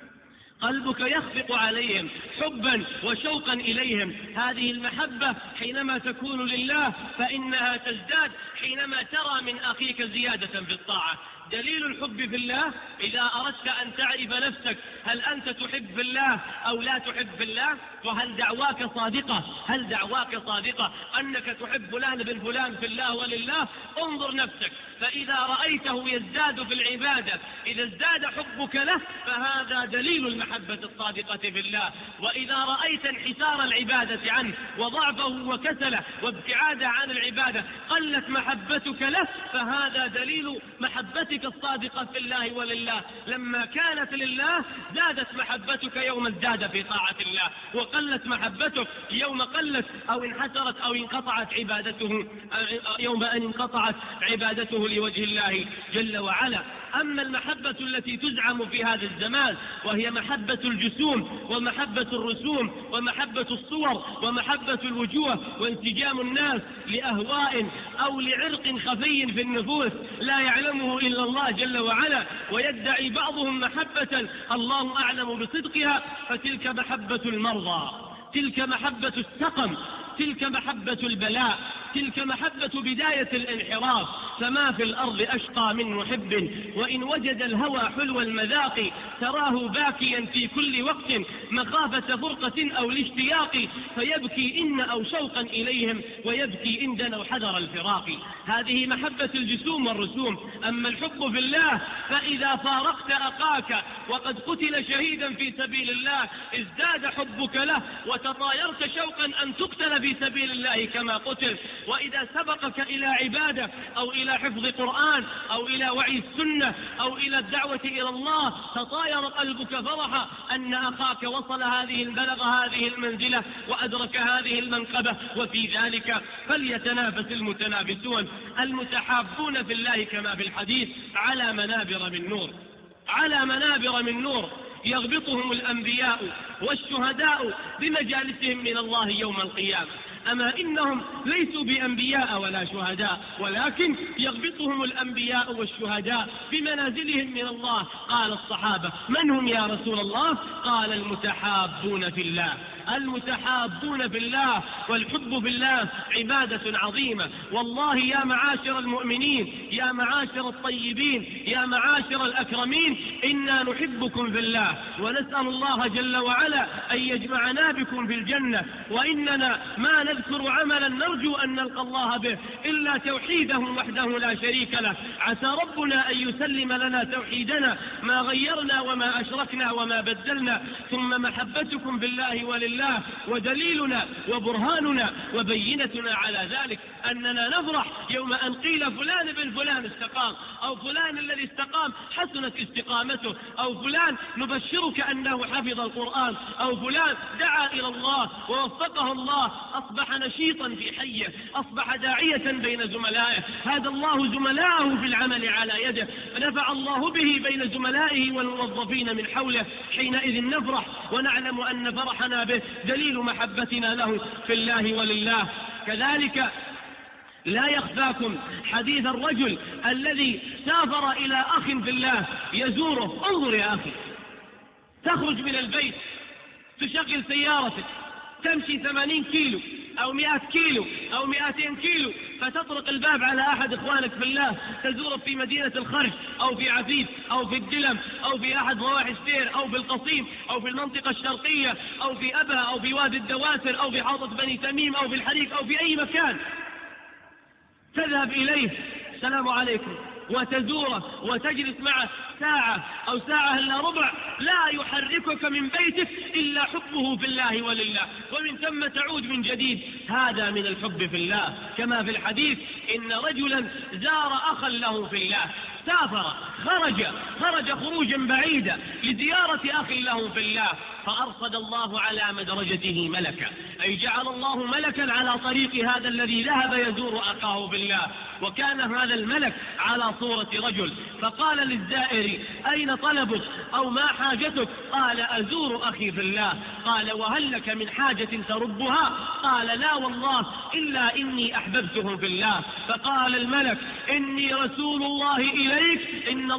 قلبك يخفق عليهم حبا وشوقا إليهم. هذه المحبة حينما تكون لله فإنها تزداد حينما ترى من أخيك زيادة في الطاعة. دليل الحب في الله إذا أردت أن تعرف نفسك، هل أنت تحب في الله أو لا تحب في الله؟ وهل دعواك صادقة؟ هل دعواك صادقة أنك تحب فلان بن فلان في الله ولله؟ انظر نفسك، فإذا رأيته يزداد في العبادة، إذا ازداد حبك له فهذا دليل المحبة الصادقة في الله. وإذا رأيت انحسار العبادة عنه وضعفه وكسله وابتعاده عن العبادة، قلت محبتك له، فهذا دليل محبتك الصادقة في الله ولله. لما كانت لله زادت محبتك يوم ازداد في طاعة الله، وقلت محبتك يوم قلت أو انحسرت أو انقطعت عبادته، يوم أن انقطعت عبادته لوجه الله جل وعلا. أما المحبة التي تزعم في هذا الزمان وهي محبة الجسوم ومحبة الرسوم ومحبة الصور ومحبة الوجوه وانسجام الناس لأهواء أو لعرق خفي في النفوس لا يعلمه إلا الله جل وعلا، ويدعي بعضهم محبة الله أعلم بصدقها، فتلك محبة المرضى، تلك محبة السقم، تلك محبة البلاء، تلك محبة بداية الانحراف. فما في الأرض أشقى من محب، وإن وجد الهوى حلو المذاق تراه باكيا في كل وقت مخافة فرقة أو الاشتياق، فيبكي إن أو شوقا إليهم ويبكي إن دنوا حذر الفراق. هذه محبة الجسوم والرسوم. أما الحب في الله فإذا فارقت أخاك وقد قتل شهيدا في سبيل الله ازداد حبك له، وتطايرت شوقا أن تقتل في سبيل الله كما قتل. وإذا سبقك إلى عبادة أو إلى حفظ قرآن أو إلى وعي السنة أو إلى الدعوة إلى الله، تطاير قلبك فرحا أن أخاك وصل بلغ هذه المنزلة وأدرك هذه المنقبة. وفي ذلك فليتنافس المتنافسون المتحابون في الله، كما في الحديث على منابر من نور، على منابر من نور يغبطهم الأنبياء والشهداء بمجالسهم من الله يوم القيامة. أما إنهم ليسوا بأنبياء ولا شهداء، ولكن يغبطهم الأنبياء والشهداء بمنازلهم من الله. قال الصحابة: من هم يا رسول الله؟ قال: المتحابون في الله. المتحابون في الله. والحب في الله عبادة عظيمة. والله يا معاشر المؤمنين، يا معاشر الطيبين، يا معاشر الأكرمين، إنا نحبكم في الله، ونسأل الله جل وعلا أن يجمعنا بكم في الجنة. وإننا ما نذكر عملا نرجو أن نلقى الله به إلا توحيده وحده لا شريك له. عسى ربنا أن يسلم لنا توحيدنا ما غيرنا وما أشركنا وما بدلنا. ثم محبتكم بالله ولله، ودليلنا وبرهاننا وبينتنا على ذلك أننا نفرح يوم أن قيل فلان بن فلان استقام، أو فلان الذي استقام حسنت استقامته، أو فلان نبشرك أنه حفظ القرآن، أو فلان دعا إلى الله ووفقه الله أصبح نشيطا في حيه، أصبح داعية بين زملائه، هذا الله زملائه في العمل على يده، فنفع الله به بين زملائه والموظفين من حوله. حينئذ نفرح ونعلم أن فرحنا به دليل محبتنا له في الله ولله. كذلك لا يخفاكم حديث الرجل الذي سافر إلى أخ في الله يزوره. انظر يا أخي، تخرج من البيت، تشغل سيارتك، تمشي 80 كيلو أو 100 كيلو أو 200 كيلو، فتطرق الباب على أحد إخوانك في الله تزوره في مدينة الخرج أو في عفيف أو في الدلم أو في أحد ضواحي السير أو في القصيم أو في المنطقة الشرقية أو في أبها أو في وادي الدواسر أو في حوضة بني تميم أو في الحريق أو في أي مكان، تذهب إليه: السلام عليكم، وتزوره وتجلس معه ساعة أو ساعة إلا ربع لا يحركك من بيتك إلا حبه في الله ولله، ومن ثم تعود من جديد. هذا من الحب في الله، كما في الحديث إن رجلا زار أخا له في الله، سافر خرج خروجا بعيدا لزيارة أخ له في الله، فأرصد الله على مدرجته ملكا، أي جعل الله ملكا على طريق هذا الذي ذهب يزور أخاه في الله، وكان هذا الملك على صورة رجل، فقال للزائر أين طلبك أو ما حاجتك؟ قال أزور أخي في الله. قال وهل لك من حاجة تربها؟ قال لا والله إلا إني أحببتهم في الله. فقال الملك إني رسول الله إليك، إن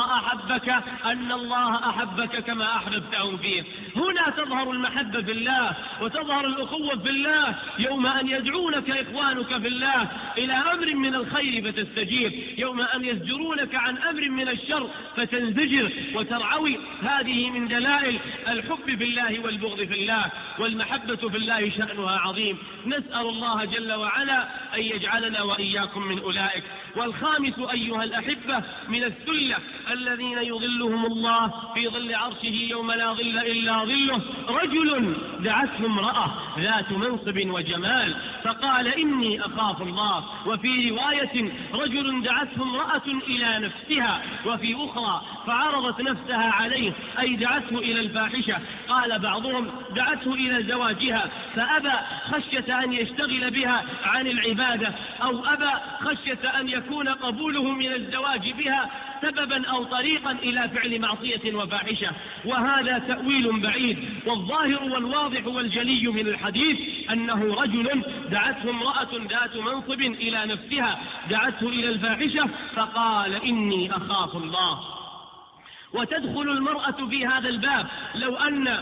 الله أحبك كما أحببتهم فيه. هنا تظهر المحبة في الله وتظهر الأخوة في الله، يوم أن يدعونك إخوانك في الله إلى أمر من الخير فتستجيب، يوم أن يزجرونك عن أمر من الشر فتنزجر وترعوي. هذه من دلائل الحب في الله والبغض في الله، والمحبة في الله شأنها عظيم. نسأل الله جل وعلا أن يجعلنا وإياكم من أولئك. والخامس أيها الأحبة من الثلة الذين يظلهم الله في ظل عرشه يوم لا ظل إلا ظله، رجل دعته امرأة ذات منصب وجمال فقال إني أخاف الله. وفي رواية رجل دعته امرأة إلى نفسها، وفي أخرى فعرضت نفسها عليه، أي دعته إلى الفاحشة. قال بعضهم دعته إلى زواجها فأبى خشية أن يشتغل بها عن العبادة، أو أبى خشية أن يكون قبوله من الزواج بها سببا أو طريقا إلى فعل معصية وفاحشة. وهذا تأويل بعيد، والظاهر والواضح والجلي من الحديث أنه رجل دعته امرأة ذات منصب إلى نفسها، دعته إلى الفاحشة فقال إني أخاف الله. وتدخل المرأة في هذا الباب لو أن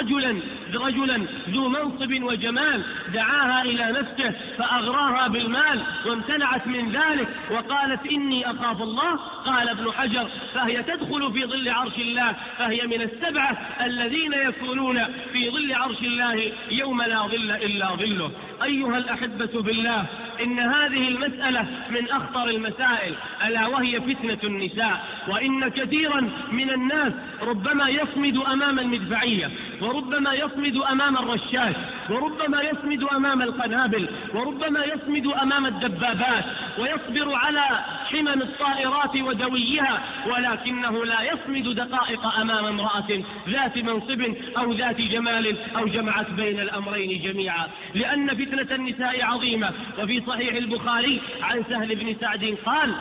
رجلا ذو منصب وجمال دعاها إلى نفسه فأغراها بالمال وامتنعت من ذلك وقالت إني أخاف الله، قال ابن حجر فهي تدخل في ظل عرش الله، فهي من السبعة الذين يكونون في ظل عرش الله يوم لا ظل إلا ظله. أيها الأحبة بالله، إن هذه المسألة من أخطر المسائل، ألا وهي فتنة النساء. وإن كثيرا من الناس ربما يصمد أمام المدفعية، وربما يصمد أمام الرشاش، وربما يصمد أمام القنابل، وربما يصمد أمام الدبابات، ويصبر على حمم الطائرات ودويها، ولكنه لا يصمد دقائق أمام امرأة ذات منصب أو ذات جمال أو جمعت بين الأمرين جميعا، لأن فتنة النساء عظيمة. وفي صحيح البخاري عن سهل بن سعد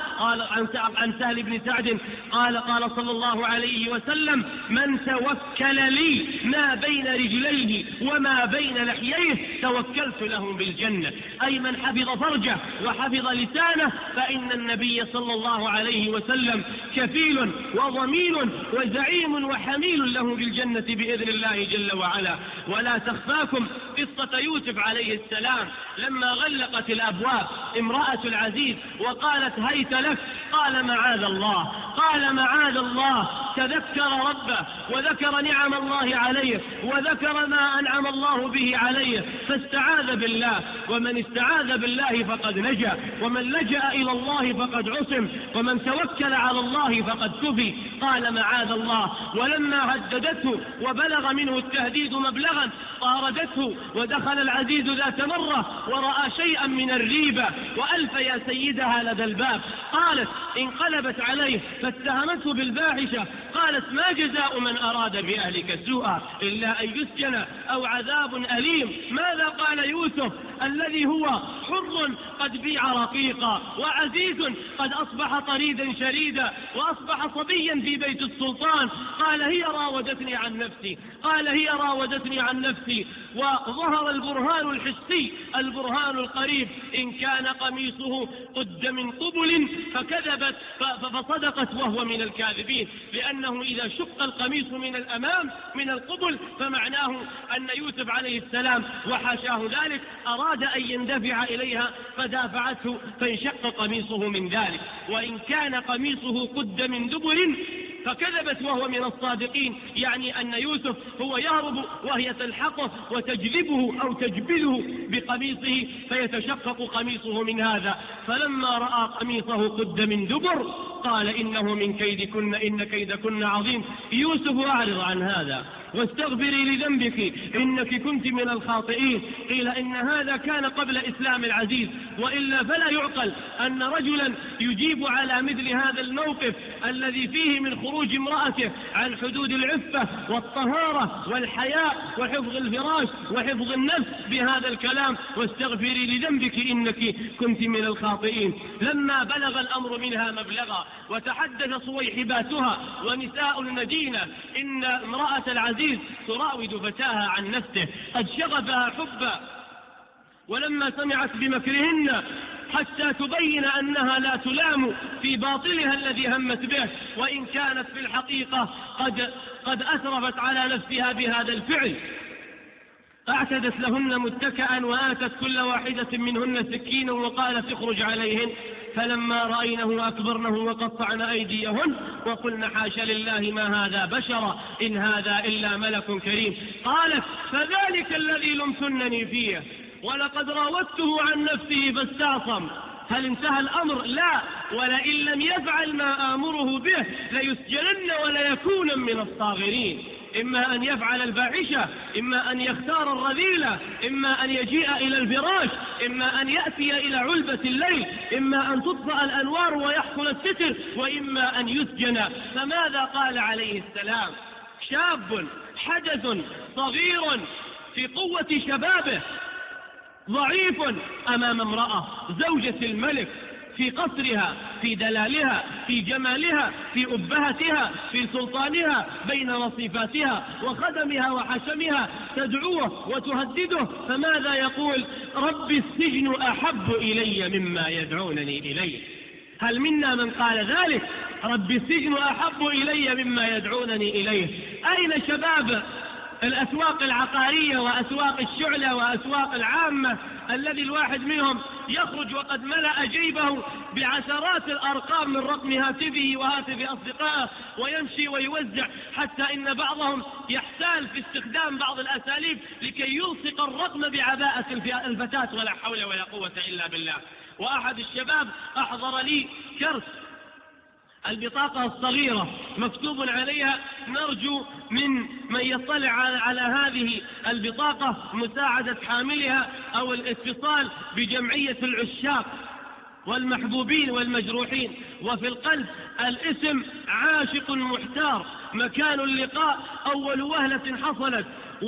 قال صلى الله عليه وسلم من توكل لي ما بين رجليه وما بين لحييه توكلت له بالجنة، أي من حفظ فرجه وحفظ لسانه فإن النبي صلى الله عليه وسلم كفيل وضمين وزعيم وحميل له بالجنة بإذن الله جل وعلا. ولا تخفاكم قصة يوسف عليه السلام لما غلقت الأبواب امرأة العزيز وقالت هيت لك، قال معاذ الله، تذكر ربه وذكر نعم الله عليه وذكر ما أنعم الله به عليه فاستعاذ بالله. ومن استعاذ بالله فقد نجا، ومن لجأ إلى الله فقد عصم، ومن توكل على الله فقد كفي. قال معاذ الله، ولما هددته وبلغ منه التهديد مبلغا طاردته، ودخل العزيز ذات مرة ورأى شيئا من الريبة وألف يا سيدها لدى الباب. قالت انقلبت عليه فاتهمته بالفاحشة، قالت ما جزاء من أراد بأهلك سوءا إلا أن يسجن أو عذاب أليم. ماذا قال يوسف الذي هو حر قد بيع رقيقا، وعزيز قد أصبح طريدا شريدا، وأصبح صبيا في بيت السلطان؟ قال هي راودتني عن نفسي. وظهر البرهان الحسي، البرهان القريب، إن كان قميصه قد من قبل فكذبت فصدقت وهو من الكاذبين، لأنه إذا شق القميص من الأمام من القبل فمعناه أن يوسف عليه السلام وحاشاه ذلك أراد أن يندفع إليها فدافعته فانشق قميصه من ذلك. وإن كان قميصه قد من دبر فكذبت وهو من الصادقين، يعني أن يوسف هو يهرب وهي تلحقه وتجلبه أو تجبله بقميصه فيتشقق قميصه من هذا. فلما رأى قميصه قد من دبر قال إنه من كيدكن إن كيدكن عظيم. يوسف أعرض عن هذا واستغفري لذنبك إنك كنت من الخاطئين. قيل إن هذا كان قبل إسلام العزيز، وإلا فلا يعقل أن رجلا يجيب على مثل هذا الموقف الذي فيه من خروج امرأته عن حدود العفة والطهارة والحياء وحفظ الفراش وحفظ النفس بهذا الكلام واستغفري لذنبك إنك كنت من الخاطئين. لما بلغ الأمر منها مبلغا وتحدث صويحباتها ونساء المدينة إن امرأة العزيز تراود فتاها عن نفسه قد شغفها حبا، ولما سمعت بمكرهن حتى تبين أنها لا تلام في باطلها الذي همت به، وإن كانت في الحقيقة قد أسرفت على نفسها بهذا الفعل، أعتدت لهن متكئا وآتت كل واحدة منهن سكينا وقالت اخرج عليهن. فلما رأينه أكبرنه وقطعن أيديهن وقلن حاش لله ما هذا بشرا إن هذا إلا ملك كريم. قالت فذلك الذي لمتنني فيه ولقد راودته عن نفسه فاستعصم. هل انتهى الأمر؟ لا، ولئن لم يفعل ما آمره به ليسجنن وليكون من الصاغرين. إما أن يفعل الفاحشة، إما أن يختار الرذيلة، إما أن يجيء إلى الفراش، إما أن يأتي إلى علبة الليل، إما أن تطفأ الأنوار ويحصل الستر، وإما أن يسجن. فماذا قال عليه السلام؟ شاب حدث صغير في قوة شبابه ضعيف أمام امرأة زوجة الملك في قصرها، في دلالها، في جمالها، في أبهتها، في سلطانها، بين وصيفاتها وخدمها وحشمها، تدعوه وتهدده. فماذا يقول؟ رب السجن أحب إلي مما يدعونني إليه. هل منا من قال ذلك؟ رب السجن أحب إلي مما يدعونني إليه. أين شباب الأسواق العقارية وأسواق الشعلة وأسواق العامة الذي الواحد منهم يخرج وقد ملأ جيبه بعشرات الأرقام من رقم هاتفه وهاتف أصدقائه ويمشي ويوزع، حتى إن بعضهم يحتال في استخدام بعض الأساليب لكي يلصق الرقم بعباءة الفتاة، ولا حول ولا قوة إلا بالله. وأحد الشباب أحضر لي كرت البطاقة الصغيرة مكتوب عليها نرجو من يطلع على هذه البطاقة مساعدة حاملها أو الاتصال بجمعية العشاق والمحبوبين والمجروحين. وفي القلب الاسم عاشق محتار، مكان اللقاء أول وهلة حصلت،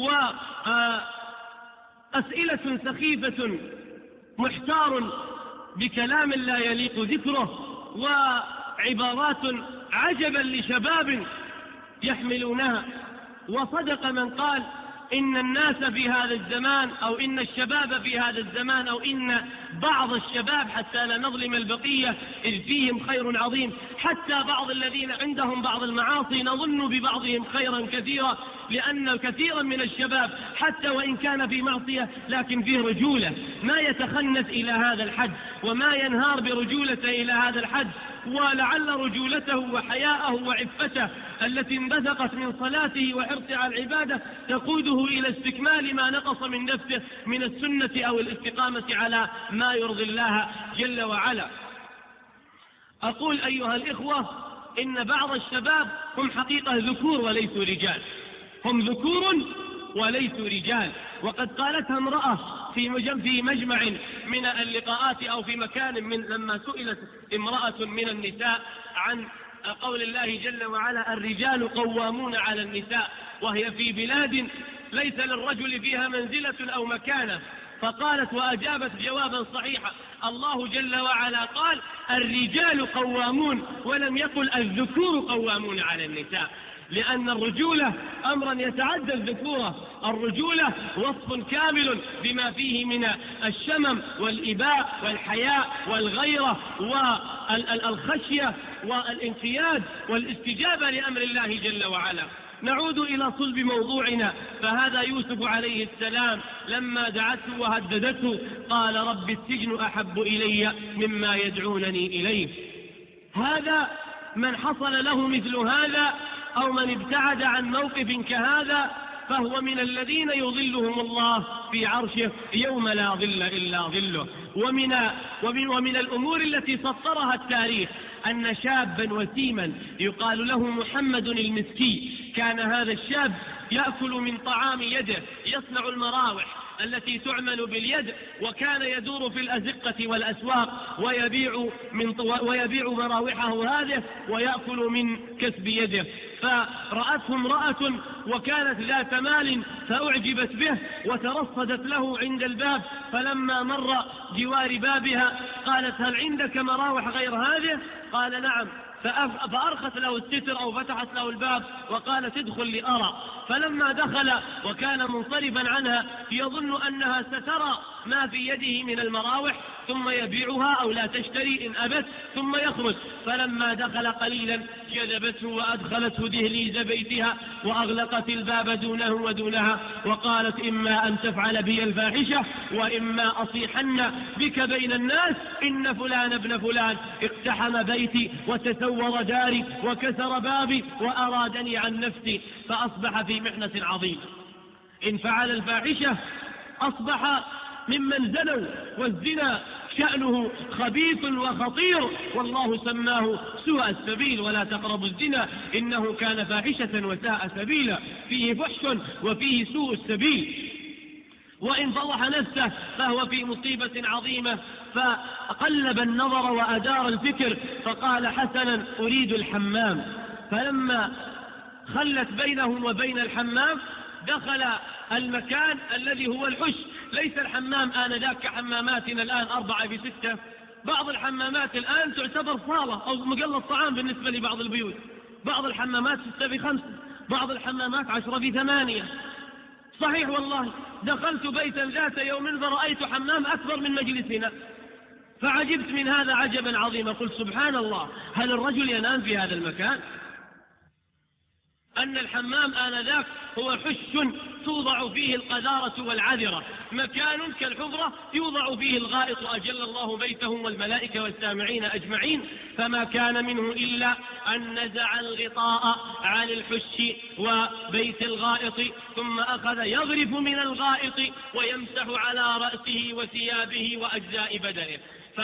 وأسئلة سخيفة، محتار بكلام لا يليق ذكره، وعبارات عجبا لشباب يحملونها. وصدق من قال إن الناس في هذا الزمان، أو إن الشباب في هذا الزمان، أو إن بعض الشباب حتى لا نظلم البقية إذ فيهم خير عظيم، حتى بعض الذين عندهم بعض المعاصي نظن ببعضهم خيرا كثيرا، لأن كثيرا من الشباب حتى وإن كان في معصية لكن فيه رجولة، ما يتخنث إلى هذا الحد وما ينهار برجولته إلى هذا الحد. ولعل رجولته وحياءه وعفته التي انبثقت من صلاته وحرصه على العبادة تقوده إلى استكمال ما نقص من نفسه من السنة أو الاستقامة على ما يرضي الله جل وعلا. أقول أيها الإخوة إن بعض الشباب هم حقيقة ذكور وليسوا رجال، هم ذكور وليسوا رجال. وقد قالتها امرأة في مجمع من اللقاءات أو في مكان من لما سئلت امرأة من النساء عن قول الله جل وعلا الرجال قوامون على النساء، وهي في بلاد ليس للرجل فيها منزلة أو مكانة، فقالت وأجابت جوابا صحيحا: الله جل وعلا قال الرجال قوامون، ولم يقل الذكور قوامون على النساء، لأن الرجولة أمرا يتعدى الذكورة. الرجولة وصف كامل بما فيه من الشمم والإباء والحياء والغيرة والخشية والانقياد والاستجابة لأمر الله جل وعلا. نعود إلى صلب موضوعنا، فهذا يوسف عليه السلام لما دعته وهددته قال رب السجن أحب إلي مما يدعونني إليه. هذا من حصل له مثل هذا أو من ابتعد عن موقف كهذا فهو من الذين يظلهم الله في عرشه يوم لا ظل إلا ظله. ومن الأمور التي سطرها التاريخ أن شابا وسيما يقال له محمد المسكي، كان هذا الشاب يأكل من طعام يده، يصنع المراوح التي تعمل باليد، وكان يدور في الأزقة والأسواق ويبيع مراوحه هذه ويأكل من كسب يده. فرأته امرأة وكانت ذات مال فأعجبت به وترصدت له عند الباب، فلما مر جوار بابها قالت: هل عندك مراوح غير هذه؟ قال: نعم. فأرخت له الستر أو فتحت له الباب وقالت: ادخل لأرى. فلما دخل وكان منصرفا عنها يظن أنها سترى ما في يده من المراوح ثم يبيعها أو لا تشتري إن أبت ثم يخرج. فلما دخل قليلا جذبته وأدخلته دهليز بيتها وأغلقت الباب دونه ودونها وقالت: إما أن تفعل بي الفاحشة وإما أصيحن بك بين الناس، إن فلان ابن فلان اقتحم بيتي وتسور داري وكسر بابي وأرادني عن نفسي. فأصبح في محنة عظيمة. إن فعل الفاحشة أصبح ممن زنوا، والزنا شأنه خبيث وخطير، والله سماه سوء السبيل: ولا تقربوا الزنا إنه كان فاحشة وساء سبيلا. فيه فحش وفيه سوء السبيل. وإن فضح نفسه فهو في مصيبة عظيمة. فقلب النظر وأدار الفكر فقال: حسنا أريد الحمام. فلما خلت بينهم وبين الحمام دخل المكان الذي هو الحش. ليس الحمام آنذاك كحماماتنا الآن 4×6. بعض الحمامات الآن تعتبر صالة أو مقلة طعام بالنسبة لبعض البيوت. بعض الحمامات 6×5، بعض الحمامات 10×8. صحيح والله. دخلت بيتا ذات يوم فرأيت حمام أكبر من مجلسنا، فعجبت من هذا عجبا عظيما. قلت: سبحان الله، هل الرجل ينام في هذا المكان؟ أن الحمام آنذاك هو حش توضع فيه القذارة والعذرة، مكان كالحفرة يوضع فيه الغائط، أجل الله بيتهم والملائكة والسامعين أجمعين. فما كان منه إلا أن نزع الغطاء عن الحش وبيت الغائط، ثم أخذ يغرف من الغائط ويمسح على رأسه وثيابه وأجزاء بدنه.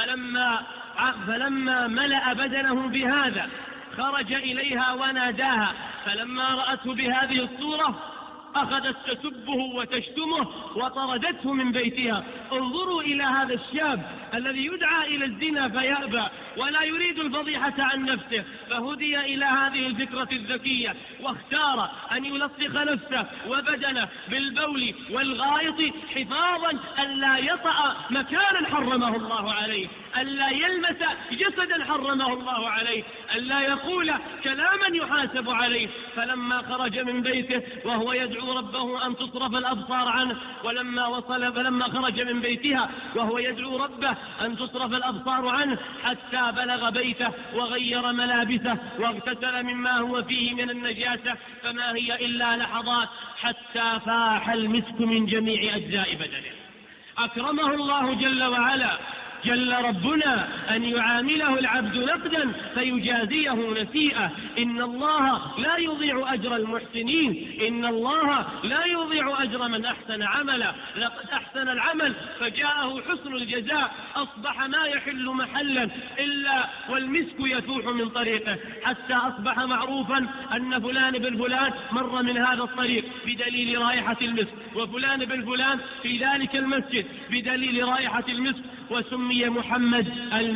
فلما ملأ بدنه بهذا خرج إليها وناداها، فلما رأته بهذه الصورة أخذت تسبه وتشتمه وطردته من بيتها. انظروا إلى هذا الشاب الذي يدعى إلى الزنا فيأبى ولا يريد الفضيحة عن نفسه، فهدي إلى هذه الفكرة الذكية واختار أن يلطخ نفسه وبدنه بالبول والغائط حفاظا ألا يطأ مكانا حرمه الله عليه، ألا يلمس جسدا حرمه الله عليه، ألا يقول كلاما يحاسب عليه. فلما خرج من بيته وهو يدعو ربه أن تصرف الأبصار عنه، فلما خرج من بيتها وهو يدعو ربه أن تصرف الأبصار عنه حتى بلغ بيته وغير ملابسه واغتسل مما هو فيه من النجاسة، فما هي إلا لحظات حتى فاح المسك من جميع أجزاء بدنه. أكرمه الله جل وعلا، جل ربنا أن يعامله العبد نقدا فيجازيه نسيئة. إن الله لا يضيع أجر المحسنين، إن الله لا يضيع أجر من أحسن عملا. لقد أحسن العمل فجاءه حسن الجزاء، أصبح ما يحل محلا إلا والمسك يفوح من طريقه، حتى أصبح معروفا أن فلان بن فلان مر من هذا الطريق بدليل رائحة المسك، وفلان بن فلان في ذلك المسجد بدليل رائحة المسك، وسمي محمد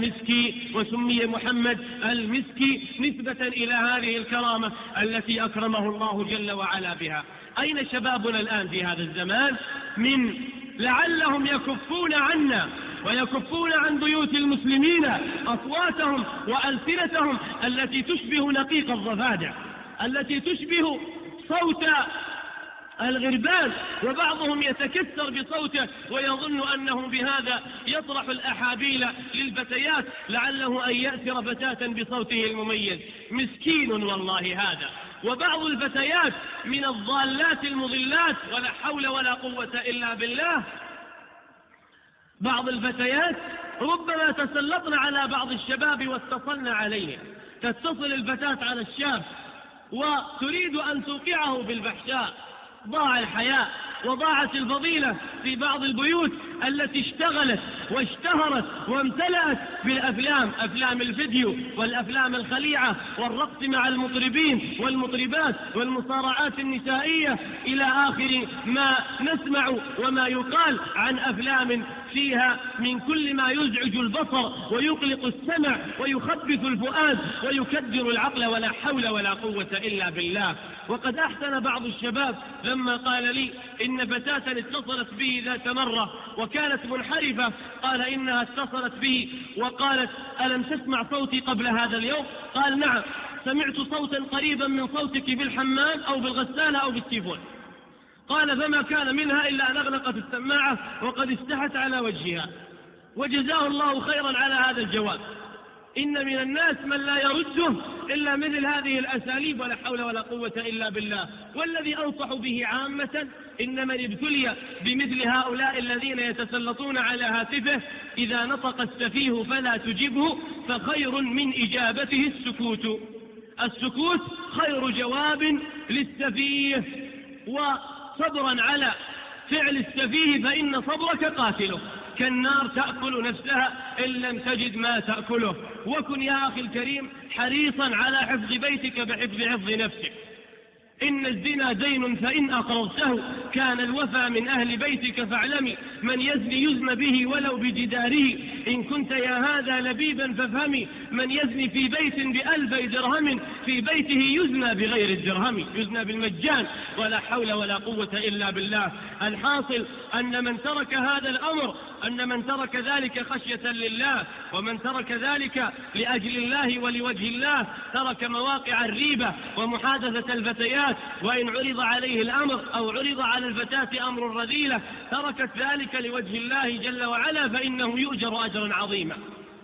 المسكي نسبة إلى هذه الكرامة التي أكرمه الله جل وعلا بها. أين شبابنا الآن في هذا الزمان من لعلهم يكفون عنا ويكفون عن بيوت المسلمين أصواتهم وألسنتهم التي تشبه نقيق الضفادع، التي تشبه صوت الغربان، وبعضهم يتكسر بصوته ويظن أنه بهذا يطرح الأحابيل للفتيات لعله أن يأثر فتاة بصوته المميز. مسكين والله هذا. وبعض الفتيات من الضالات المضلات، ولا حول ولا قوة إلا بالله، بعض الفتيات ربما تسلطن على بعض الشباب واتصلن عليهم، تتصل الفتاة على الشاب وتريد أن توقعه بالفحشاء، ضاع الحياء وضاعت الفضيلة في بعض البيوت التي اشتغلت واشتهرت وامتلأت بالأفلام، أفلام الفيديو والأفلام الخليعة والرقص مع المطربين والمطربات والمصارعات النسائية إلى آخر ما نسمع وما يقال عن أفلام فيها من كل ما يزعج البصر ويقلق السمع ويخبث الفؤاد ويكدر العقل، ولا حول ولا قوة إلا بالله. وقد أحسن بعض الشباب لما قال لي إن فتاة اتصلت به ذات مرة وكانت منحرفة، قال إنها اتصلت به وقالت: ألم تسمع صوتي قبل هذا اليوم؟ قال: نعم، سمعت صوتا قريبا من صوتك بالحمام أو بالغسالة أو بالتليفون. قال: فما كان منها إلا أن أغلقت السماعة وقد استحت على وجهها. وجزاه الله خيرا على هذا الجواب. إن من الناس من لا يرده إلا مثل هذه الأساليب، ولا حول ولا قوة إلا بالله. والذي أنصح به عامة إن من ابتلي بمثل هؤلاء الذين يتسلطون على هاتفه إذا نطق السفيه فلا تجبه، فخير من إجابته السكوت. السكوت خير جواب للسفيه، وصبرا على فعل السفيه فإن صبرك قاتله، كالنار تأكل نفسها إن لم تجد ما تأكله. وكن يا أخي الكريم حريصا على حفظ بيتك بحفظ نفسك. إن الزنا دين فإن أقررته كان الوفى من أهل بيتك، فاعلمي من يزني يزن به ولو بجداره. إن كنت يا هذا لبيبا فافهمي من يزني في بيت ب1000 درهم في بيته يزنى بغير الدرهم، يزنى بالمجان، ولا حول ولا قوة إلا بالله. الحاصل أن من ترك هذا الأمر، أن من ترك ذلك خشية لله، ومن ترك ذلك لأجل الله ولوجه الله، ترك مواقع الريبة ومحادثة الفتيات. وإن عرض عليه الأمر أو عرض على الفتاة أمر رذيلة تركت ذلك لوجه الله جل وعلا، فإنه يؤجر أجرا عظيما.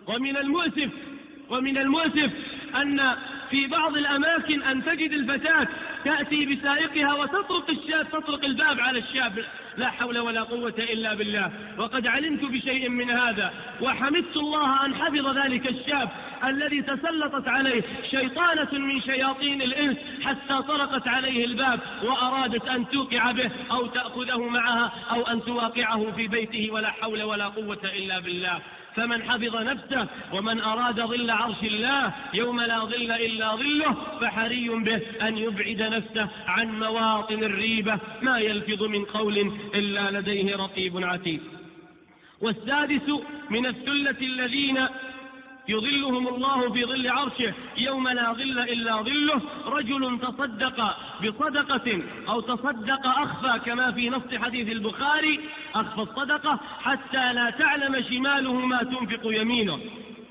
ومن المؤسف أن في بعض الأماكن أن تجد الفتاة تأتي بسائقها وتطرق الشاب، تطرق الباب على الشاب، لا حول ولا قوة إلا بالله. وقد علمت بشيء من هذا، وحمدت الله أن حفظ ذلك الشاب الذي تسلطت عليه شيطانة من شياطين الإنس حتى طرقت عليه الباب وأرادت أن توقع به أو تأخذه معها أو أن تواقعه في بيته، ولا حول ولا قوة إلا بالله. فمن حفظ نفسه ومن أراد ظل عرش الله يوم لا ظل إلا ظله فحري به أن يبعد نفسه عن مواطن الريبة، ما يلفظ من قول إلا لديه رقيب عتيد. والسادس من الثلة الذين يظلهم الله في ظل عرشه يوم لا ظل إلا ظله، رجل تصدق بصدقة أو تصدق أخفى، كما في نص حديث البخاري: أخفى الصدقة حتى لا تعلم شماله ما تنفق يمينه.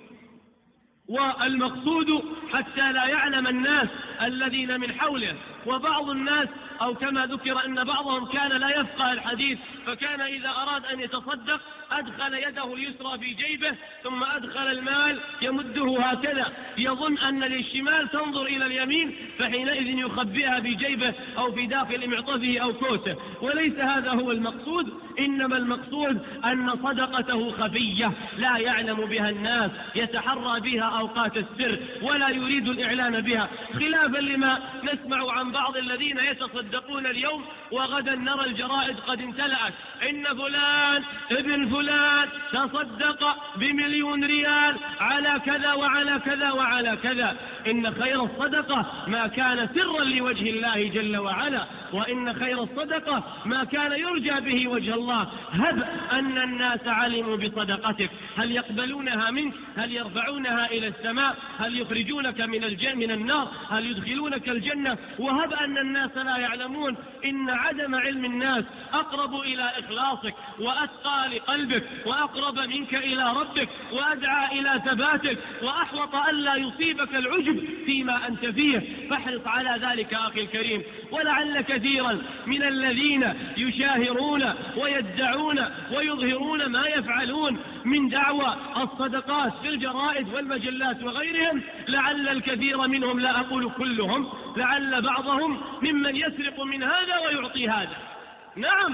والمقصود حتى لا يعلم الناس الذين من حوله. وبعض الناس أو كما ذكر أن بعضهم كان لا يفقه الحديث، فكان إذا أراد أن يتصدق أدخل يده اليسرى في جيبه ثم أدخل المال يمده هكذا، يظن أن للشمال تنظر إلى اليمين، فحينئذ يخبئها في جيبه أو في داخل معطفه أو كوسه. وليس هذا هو المقصود، إنما المقصود أن صدقته خفية لا يعلم بها الناس، يتحرى بها أوقات السر ولا يريد الإعلان بها، خلافا لما نسمع عن بعض الذين يتصدقون اليوم وغدا نرى الجرائد قد امتلأت: إن فلان ابن فلان تصدق ب1,000,000 ريال على كذا وعلى كذا وعلى كذا. إن خير الصدقة ما كان سرا لوجه الله جل وعلا، وإن خير الصدقة ما كان يرجى به وجه الله. هب أن الناس علموا بصدقتك، هل يقبلونها منك؟ هل يرفعونها إلى السماء؟ هل يخرجونك من النار؟ هل يدخلونك الجنة؟ وهب أن الناس لا يعلمون. إن عدم علم الناس أقرب إلى إخلاصك وأتقى لقلبك وأقرب منك إلى ربك وأدعى إلى ثباتك وأحوط ألا يصيبك العجب فيما أنت فيه. فاحرص على ذلك أخي الكريم. ولعل كثيرا من الذين يشاهرون ويدعون ويظهرون ما يفعلون من دعوى الصدقات في الجرائد والمجلات وغيرهم، لعل الكثير منهم، لا أقول كلهم، لعل بعضهم ممن يسرق من هذا ويعطي هذا. نعم،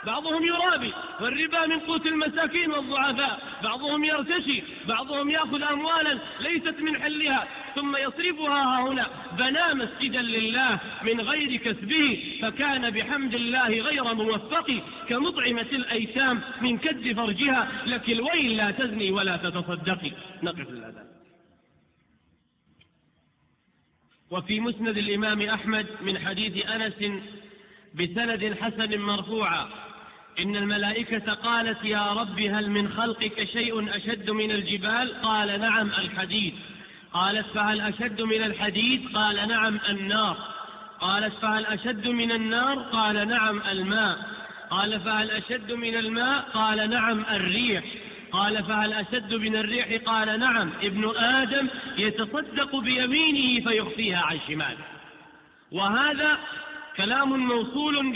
بعضهم يرابي، والربا من قوت المساكين والضعفاء، بعضهم يرتشي، بعضهم يأخذ أموالا ليست من حلها ثم يصرفها هنا. بنى مسجدا لله من غير كسبه فكان بحمد الله غير موفق، كمطعمة الأيتام من كد فرجها، لك الويل لا تزني ولا تتصدقي. نقف الأذان. وفي مسند الإمام أحمد من حديث أنس بسند حسن مرفوعا: إن الملائكة قالت يا رب هل من خلقك شيء أشد من الجبال؟ قال نعم الحديد. قالت فهل أشد من الحديد؟ قال نعم النار. قالت فهل أشد من النار؟ قال نعم الماء. قال فهل أشد من الماء؟ قال نعم الريح. قال فهل أشد من الريح؟ قال نعم ابن آدم يتصدق بيمينه فيخفيها عن شماله. وهذا كلام موصول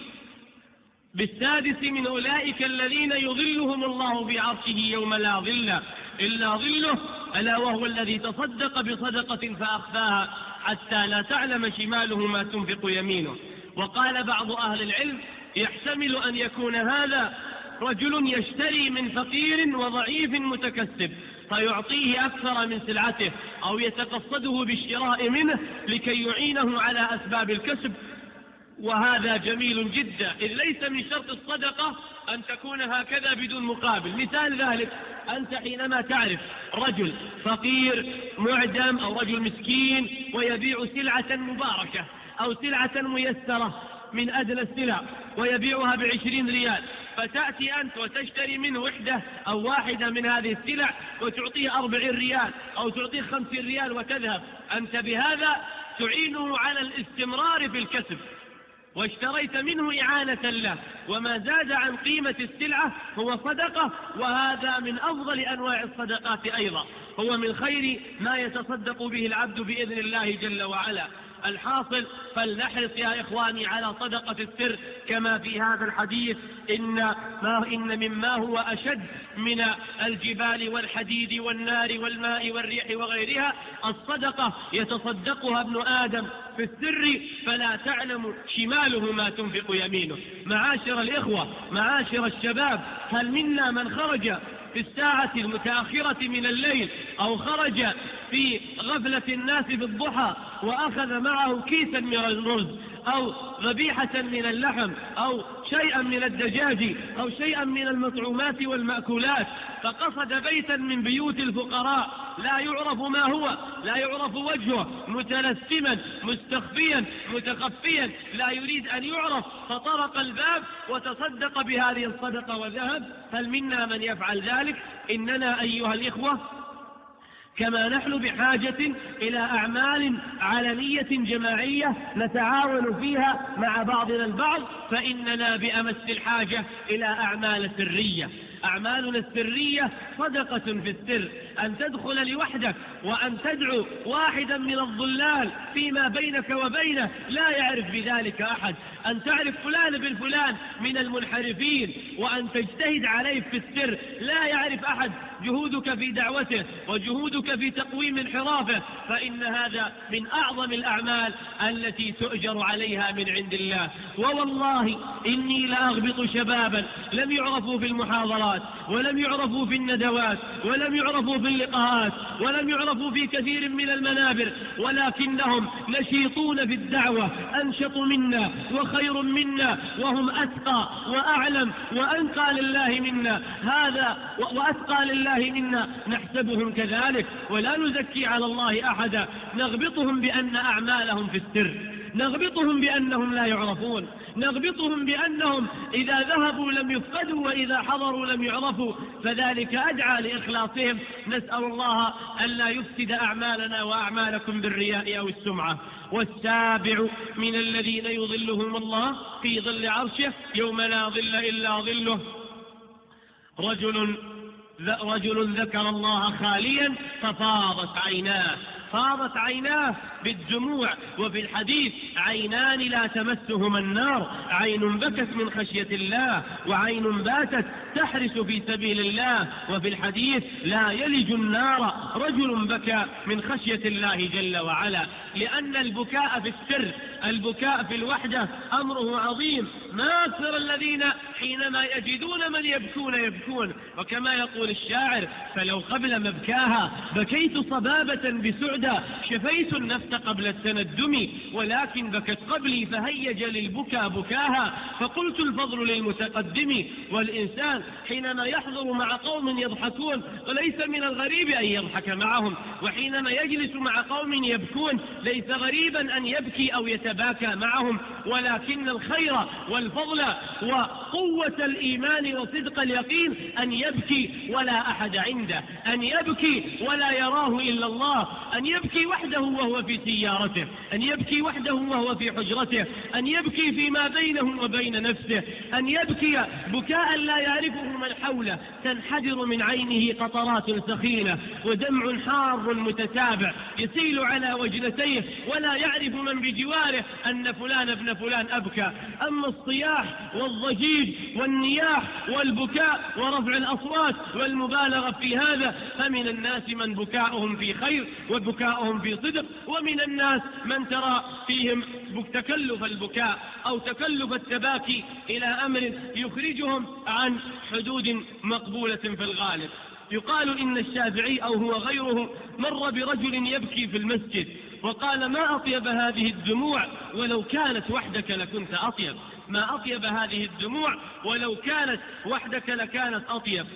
بالسادس من أولئك الذين يظلهم الله بعرشه يوم لا ظل إلا ظله، ألا وهو الذي تصدق بصدقة فأخفاها حتى لا تعلم شماله ما تنفق يمينه. وقال بعض أهل العلم يحتمل أن يكون هذا رجل يشتري من فقير وضعيف متكسب فيعطيه أكثر من سلعته، أو يتقصده بالشراء منه لكي يعينه على أسباب الكسب، وهذا جميل جدا، إذ ليس من شرط الصدقة أن تكون هكذا بدون مقابل. مثال ذلك أنت حينما تعرف رجل فقير معدم أو رجل مسكين ويبيع سلعة مباركة أو سلعة ميسرة من أدنى السلع ويبيعها ب20 ريال، فتأتي أنت وتشتري منه واحدة من هذه السلع وتعطيه 40 ريال أو تعطيه 50 ريال وتذهب. أنت بهذا تعينه على الاستمرار في الكسب، واشتريت منه إعانة له، وما زاد عن قيمة السلعة هو صدقة، وهذا من أفضل أنواع الصدقات أيضا، هو من خير ما يتصدق به العبد بإذن الله جل وعلا. الحاصل فلنحرص يا إخواني على صدقة السر كما في هذا الحديث: إن مما هو أشد من الجبال والحديد والنار والماء والريح وغيرها الصدقة يتصدقها ابن آدم في السر فلا تعلم شماله ما تنفق يمينه. معاشر الإخوة، معاشر الشباب، هل منا من خرج في الساعة المتأخرة من الليل أو خرج في غفلة الناس بالضحى وأخذ معه كيسا من الرز أو ذبيحة من اللحم أو شيئا من الدجاج أو شيئا من المطعومات والمأكولات، فقصد بيتا من بيوت الفقراء لا يعرف ما هو، لا يعرف وجهه، متلثما مستخفيا متخفيا لا يريد أن يعرف، فطرق الباب وتصدق بهذه الصدقة وذهب؟ هل منا من يفعل ذلك؟ إننا أيها الإخوة كما نحن بحاجة إلى أعمال علنية جماعية نتعاون فيها مع بعضنا البعض، فإننا بأمس الحاجة إلى أعمال سرية. أعمالنا السرية صدقة في السر، أن تدخل لوحدك وأن تدعو واحدا من الضلال فيما بينك وبينه لا يعرف بذلك أحد، أن تعرف فلان بالفلان من المنحرفين وأن تجتهد عليه في السر لا يعرف أحد، جهودك في دعوته وجهودك في تقويم انحرافه، فإن هذا من أعظم الأعمال التي تؤجر عليها من عند الله. ووالله إني لأغبط شبابا لم يعرفوا في المحاضرات ولم يعرفوا في الندوات ولم يعرفوا في اللقاءات ولم يعرفوا في كثير من المنابر، ولكنهم نشيطون في الدعوة، أنشط منا وخير منا، وهم أتقى وأعلم وأنقى لله منا، هذا وأتقى لله منا، نحسبهم كذلك ولا نزكي على الله أحدا، نغبطهم بأن أعمالهم في السر، نغبطهم بأنهم لا يعرفون، نغبطهم بأنهم إذا ذهبوا لم يفقدوا وإذا حضروا لم يعرفوا، فذلك أدعى لإخلاصهم. نسأل الله ألا يفسد أعمالنا وأعمالكم بالرياء أو السمعة. والسابع من الذين يظلهم الله في ظل عرشه يوم لا ظل إلا ظله: رجل ذكر الله خاليا ففاضت عيناه، فاضت عيناه بالدموع. وفي الحديث: عينان لا تمسهما النار، عين بكت من خشية الله وعين باتت تحرس في سبيل الله. وفي الحديث: لا يلج النار رجل بكى من خشية الله جل وعلا. لأن البكاء في السر، البكاء في الوحدة أمره عظيم. ما أكثر الذين حينما يجدون من يبكون. وكما يقول الشاعر: فلو قبل مبكاها بكيت صبابة بسعدى، شفيت النفس قبل التندم، ولكن بكت قبلي فهيج للبكى بكاها، فقلت الفضل للمتقدم. والإنسان حينما يحضر مع قوم يضحكون وليس من الغريب أن يضحك معهم، وحينما يجلس مع قوم يبكون ليس غريبا أن يبكي أو يتباكى معهم، ولكن الخير والفضل وقوة الإيمان وصدق اليقين أن يبكي ولا أحد عنده، أن يبكي ولا يراه إلا الله، أن يبكي وحده وهو في سيارته، أن يبكي وحده وهو في حجرته، أن يبكي فيما بينه وبين نفسه، أن يبكي بكاء لا يعرفه من حوله، تنحدر من عينه قطرات سخينة ودمع حار متتابع يسيل على وجنتيه، ولا يعرف من بجواره أن فلان ابن فلان أبكى. أما الصياح والضجيج والنياح والبكاء ورفع الأصوات والمبالغة في هذا، فمن الناس من بكاؤهم في خير وبكاؤهم في صدق، ومن الناس من ترى فيهم تكلف البكاء أو تكلف التباكي إلى أمر يخرجهم عن حدود مقبولة في الغالب. يقال إن الشافعي أو هو غيره مر برجل يبكي في المسجد وقال: ما أطيب هذه الدموع ولو كانت وحدك لكنت أطيب، ما أطيب هذه الدموع ولو كانت وحدك لكانت أطيب.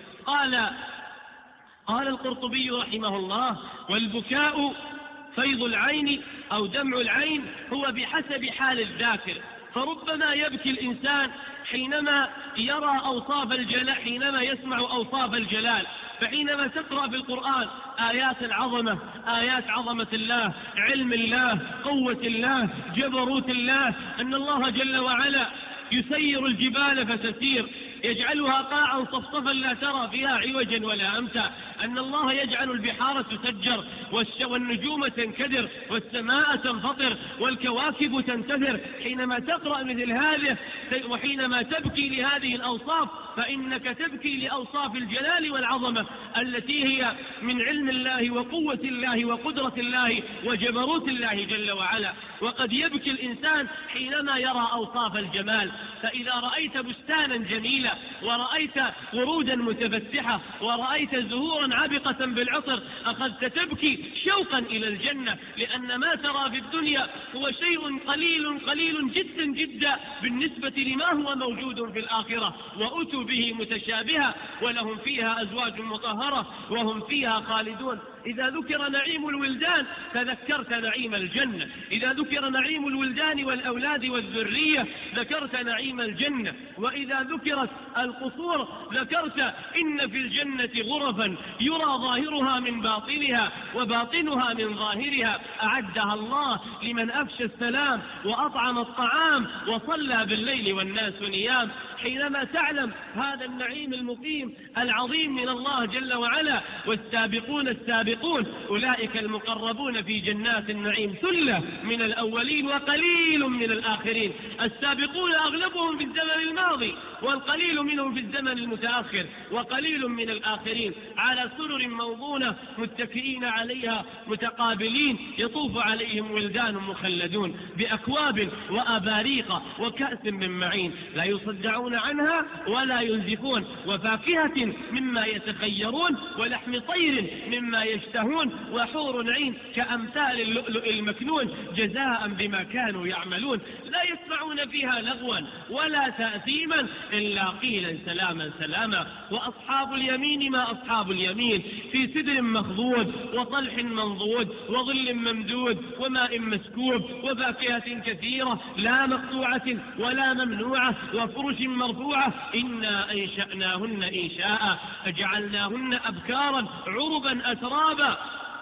قال القرطبي رحمه الله: والبكاء فيض العين أو دمع العين هو بحسب حال الذاكر، فربما يبكي الإنسان حينما يرى أوصاف الجلال، حينما يسمع أوصاف الجلال. فحينما تقرأ في القرآن آيات العظمة، آيات عظمة الله، علم الله، قوة الله، جبروت الله، أن الله جل وعلا يسير الجبال فتسير، يجعلها قاعا صفصفا لا ترى فيها عوجا ولا أمتا، أن الله يجعل البحار تسجر والنجوم تنكدر والسماء تنفطر والكواكب تنتثر. حينما تقرأ مثل هذه وحينما تبكي لهذه الأوصاف فإنك تبكي لأوصاف الجلال والعظمة التي هي من علم الله وقوة الله وقدرة الله وجبروت الله جل وعلا. وقد يبكي الإنسان حينما يرى أوصاف الجمال، فإذا رأيت بستانا جميلا ورأيت ورودا متفتحة ورأيت زهورا عبقة بالعطر أخذت تبكي شوقا إلى الجنة، لأن ما ترى في الدنيا هو شيء قليل جدا جدا بالنسبة لما هو موجود في الآخرة. وأتوا به متشابها ولهم فيها أزواج مطهرة وهم فيها خالدون. إذا ذكر نعيم الولدان تذكرت نعيم الجنة، إذا ذكر نعيم الولدان والأولاد والذرية ذكرت نعيم الجنة، وإذا ذكرت القصور ذكرت إن في الجنة غرفا يرى ظاهرها من باطنها وباطنها من ظاهرها، أعدها الله لمن أفشى السلام وأطعم الطعام وصلى بالليل والناس نيام. حينما تعلم هذا النعيم المقيم العظيم من الله جل وعلا: والسابقون السابقون أولئك المقربون في جنات النعيم ثلة من الأولين وقليل من الآخرين. السابقون أغلبهم في الزمن الماضي والقليل منهم في الزمن المتأخر، وقليل من الآخرين على سرر موضونة متكئين عليها متقابلين، يطوف عليهم ولدان مخلدون بأكواب وأباريق وكأس من معين لا يصدعون عنها ولا ينزفون، وفاكهة مما يتخيرون ولحم طير مما يشتهون، وحور عين كأمثال اللؤلؤ المكنون جزاء بما كانوا يعملون. لا يسمعون فيها لغوا ولا تأثيما إلا قيلا سلاما سلاما. وأصحاب اليمين ما أصحاب اليمين: في سدر مخضود وطلح منضود وظل ممدود وماء مسكوب وفاكهة كثيرة لا مقطوعة ولا ممنوعة وفرش مرفوعة. إنا أنشأناهن إنشاء فجعلناهن أبكارا عربا أترابا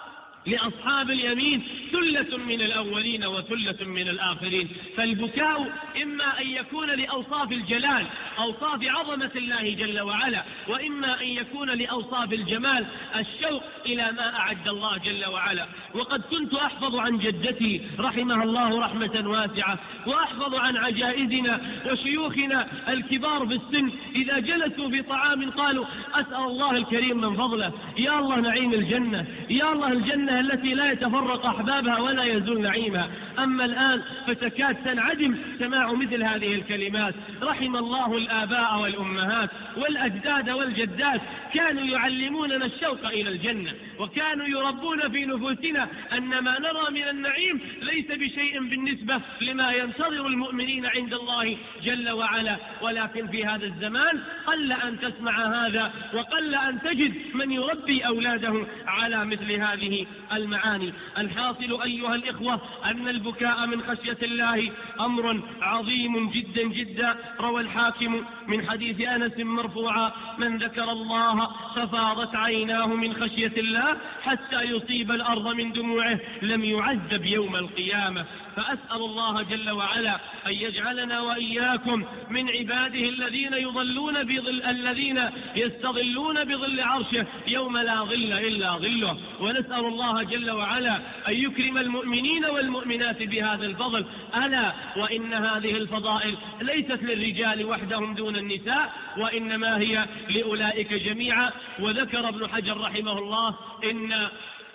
لأصحاب اليمين ثلة من الأولين وثلة من الآخرين. فالبكاء إما أن يكون لأوصاف الجلال، أوصاف عظمة الله جل وعلا، وإما أن يكون لأوصاف الجمال، الشوق إلى ما أعد الله جل وعلا. وقد كنت أحفظ عن جدتي رحمها الله رحمة واسعة، وأحفظ عن عجائزنا وشيوخنا الكبار في السن إذا جلسوا في طعام قالوا: أسأل الله الكريم من فضله، يا الله نعيم الجنة، يا الله الجنة التي لا يتفرق أحبابها ولا يزول نعيمها. أما الآن فتكاد تنعدم سماع مثل هذه الكلمات. رحم الله الآباء والأمهات والأجداد والجدات، كانوا يعلموننا الشوق إلى الجنة، وكانوا يربون في نفوسنا أن ما نرى من النعيم ليس بشيء بالنسبة لما ينتظر المؤمنين عند الله جل وعلا. ولكن في هذا الزمان قل أن تسمع هذا، وقل أن تجد من يربي أولاده على مثل هذه المعاني. الحاصل أيها الإخوة أن البكاء من خشية الله أمر عظيم جدا جدا. روى الحاكم من حديث أنس مرفوعا: من ذكر الله ففاضت عيناه من خشية الله حتى يصيب الأرض من دموعه لم يعذب يوم القيامة. فأسأل الله جل وعلا أن يجعلنا وإياكم من عباده الذين الذين يستظلون بظل عرشه يوم لا ظل إلا ظله. ونسأل الله جل وعلا أن يكرم المؤمنين والمؤمنات بهذا الفضل. ألا وإن هذه الفضائل ليست للرجال وحدهم دون النساء، وإنما هي لأولئك جميعا. وذكر ابن حجر رحمه الله إن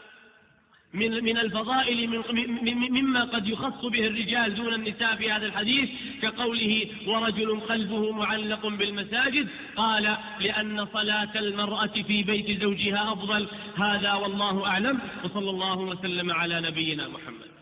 من الفضائل مما قد يخص به الرجال دون النساء في هذا الحديث كقوله: ورجل قلبه معلق بالمساجد، قال: لأن صلاة المرأة في بيت زوجها أفضل. هذا والله أعلم، وصلى الله وسلم على نبينا محمد.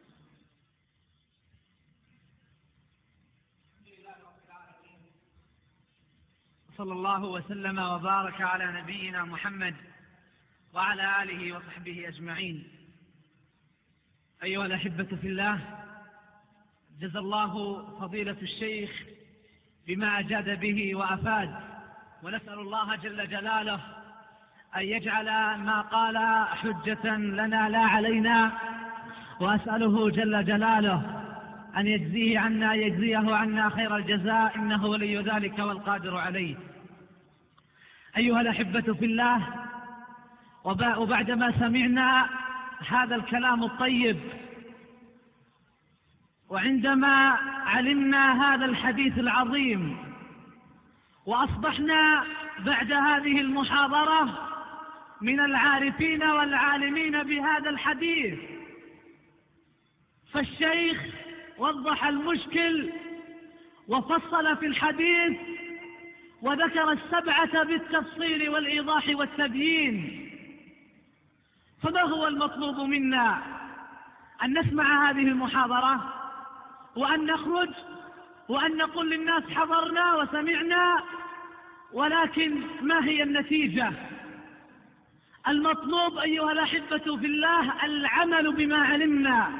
صلى الله وسلم وبارك على نبينا محمد وعلى آله وصحبه أجمعين. أيها الأحبة في الله، جزى الله فضيلة الشيخ بما أجاد به وأفاد، ونسأل الله جل جلاله أن يجعل ما قال حجة لنا لا علينا، وأسأله جل جلاله أن يجزيه عنا خير الجزاء، إنه ولي ذلك والقادر عليه. أيها الأحبة في الله، وبعدما سمعنا هذا الكلام الطيب، وعندما علمنا هذا الحديث العظيم، وأصبحنا بعد هذه المحاضرة من العارفين والعالمين بهذا الحديث، فالشيخ وضح المشكل وفصل في الحديث وذكر السبعة بالتفصيل والإيضاح والتبيين. فما هو المطلوب منا؟ أن نسمع هذه المحاضرة، وأن نخرج وأن نقول للناس حضرنا وسمعنا، ولكن ما هي النتيجة؟ المطلوب أيها الأحبة في الله العمل بما علمنا.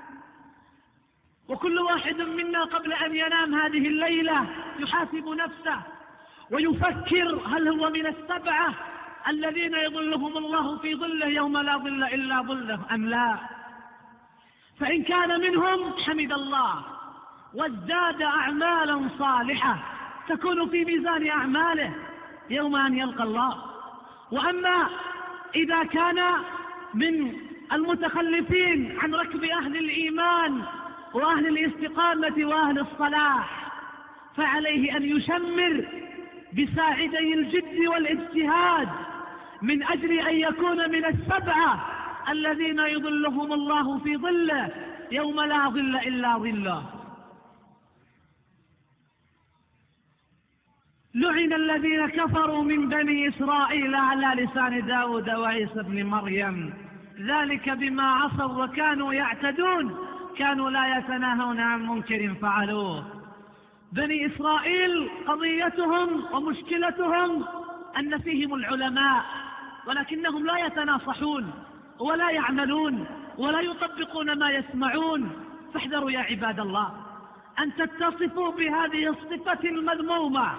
وكل واحد منا قبل أن ينام هذه الليلة يحاسب نفسه ويفكر: هل هو من السبعة الذين يظلهم الله في ظله يوم لا ظل إلا ظله أم لا؟ فإن كان منهم حمد الله وازداد أعمالا صالحة تكون في ميزان أعماله يوم أن يلقى الله. وأما إذا كان من المتخلفين عن ركب أهل الإيمان وأهل الاستقامة وأهل الصلاح، فعليه أن يشمر بساعدي الجد والاجتهاد من أجل أن يكون من السبعة الذين يظلهم الله في ظله يوم لا ظل إلا ظله. لعن الذين كفروا من بني إسرائيل على لسان داود وعيسى بن مريم، ذلك بما عصوا وكانوا يعتدون، كانوا لا يتناهون عن منكر فعلوه. بني إسرائيل قضيتهم ومشكلتهم أن فيهم العلماء، ولكنهم لا يتناصحون ولا يعملون ولا يطبقون ما يسمعون. فاحذروا يا عباد الله أن تتصفوا بهذه الصفة المذمومة،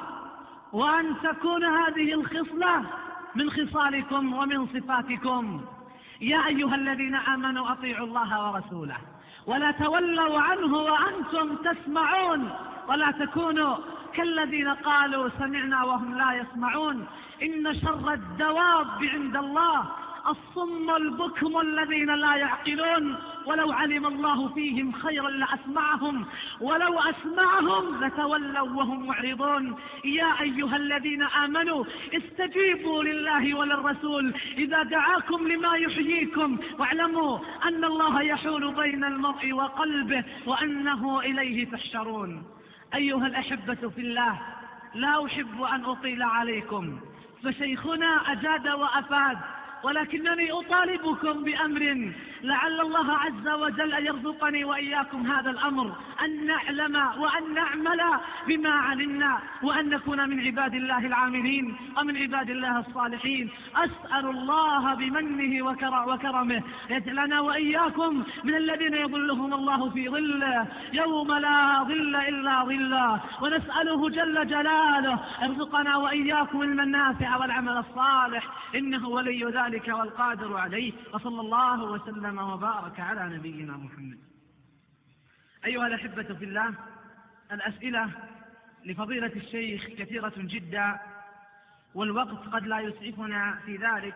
وأن تكون هذه الخصلة من خصالكم ومن صفاتكم. يا أيها الذين آمنوا أطيعوا الله ورسوله ولا تولوا عنه وأنتم تسمعون ولا تكونوا كالذين قالوا سمعنا وهم لا يسمعون. إن شر الدواب عند الله الصم البكم الذين لا يعقلون ولو علم الله فيهم خيرا لأسمعهم ولو أسمعهم لتولوا وهم معرضون. يا أيها الذين آمنوا استجيبوا لله وللرسول إذا دعاكم لما يحييكم واعلموا أن الله يحول بين المرء وقلبه وأنه إليه تحشرون. أيها الأحبة في الله، لا أحب أن أطيل عليكم فشيخنا أجاد وأفاد، ولكنني أطالبكم بأمر لعل الله عز وجل يرزقني وإياكم هذا الأمر، أن نعلم وأن نعمل بما علمنا وأن نكون من عباد الله العاملين ومن عباد الله الصالحين. أسأل الله بمنه وكرمه يجعلنا وإياكم من الذين يظلهم الله في ظله يوم لا ظل إلا ظله، ونسأله جل جلاله ارزقنا وإياكم المنافع والعمل الصالح إنه ولي ذلك والقادر عليه. وصلى الله وسلم وبارك على نبينا محمد. أيها الأحبة في الله، الأسئلة لفضيلة الشيخ كثيرة جدا والوقت قد لا يسعفنا في ذلك،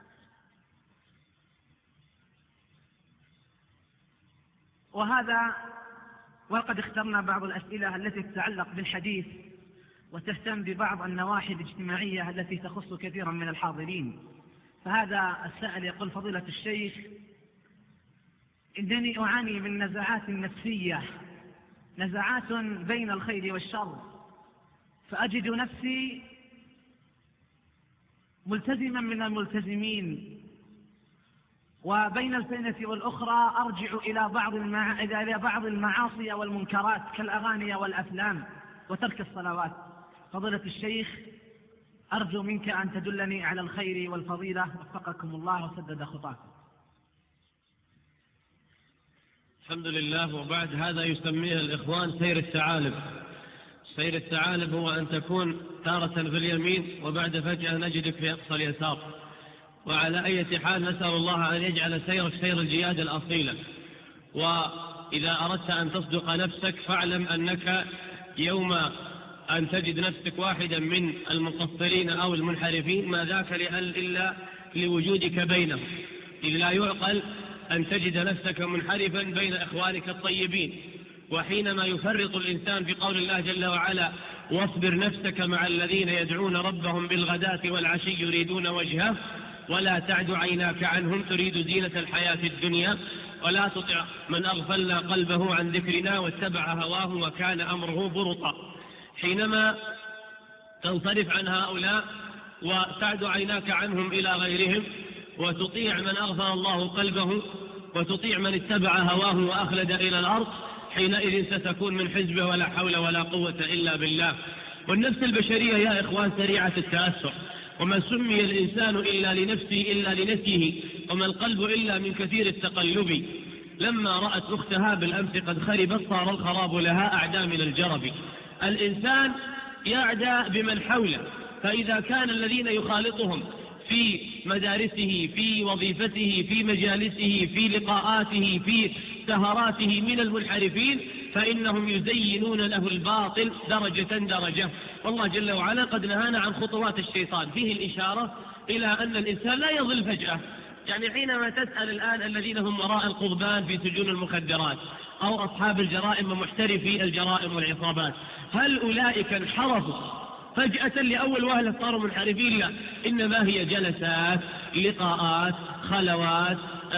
وقد اخترنا بعض الأسئلة التي تتعلق بالحديث وتهتم ببعض النواحي الاجتماعية التي تخص كثيرا من الحاضرين. فهذا السائل يقول: فضيلة الشيخ، إنني أعاني من نزعات نفسية، نزعات بين الخير والشر، فأجد نفسي ملتزما من الملتزمين، وبين السنة والأخرى أرجع إلى بعض المعاصي والمنكرات كالأغاني والأفلام وترك الصلوات. فضيلة الشيخ، أرجو منك أن تدلني على الخير والفضيلة، وفقكم الله وسدد خطاكم. الحمد لله. وبعد هذا يسميه الإخوان سير الثعالب. سير الثعالب هو أن تكون تارة في اليمين وبعد فجأة نجدك في أقصى اليسار. وعلى أي حال نسأل الله أن يجعل سيرك سير الجياد الأصيلة. وإذا أردت أن تصدق نفسك فاعلم أنك يوم أن تجد نفسك واحدا من المقصرين أو المنحرفين ما ذاك إلا لوجودك بينهم، إذ لا يعقل أن تجد نفسك منحرفا بين إخوانك الطيبين. وحينما يفرط الإنسان في قول الله جل وعلا: واصبر نفسك مع الذين يدعون ربهم بالغداة والعشي يريدون وجهه ولا تعد عيناك عنهم تريد زينة الحياة الدنيا ولا تطع من أغفلنا قلبه عن ذكرنا واتبع هواه وكان أمره فرطا. حينما تنصرف عن هؤلاء وتعد عيناك عنهم إلى غيرهم وتطيع من أغفل الله قلبه وتطيع من اتبع هواه وأخلد إلى الأرض، حينئذ ستكون من حزبه ولا حول ولا قوة إلا بالله. والنفس البشرية يا إخوان سريعة التأثر، وما سمي الإنسان إلا لنفسه إلا لنفسه، وما القلب إلا من كثير التقلب. لما رأت أختها بالأمس قد خربت صار الخراب لها أعدى من الجرب. الإنسان يعدى بمن حوله، فإذا كان الذين يخالطهم في مدارسه في وظيفته في مجالسه في لقاءاته في سهراته من المنحرفين فإنهم يزينون له الباطل درجة درجة. والله جل وعلا قد نهانا عن خطوات الشيطان، فيه الإشارة إلى أن الإنسان لا يضل فجأة. يعني حينما تسأل الآن الذين هم وراء القضبان في سجون المخدرات أو أصحاب الجرائم ومحترفي الجرائم والعصابات، هل أولئك انحرفوا فجأة لأول وهلة صاروا منحرفين؟ لا، إنما هي جلسات، لقاءات، خلوات،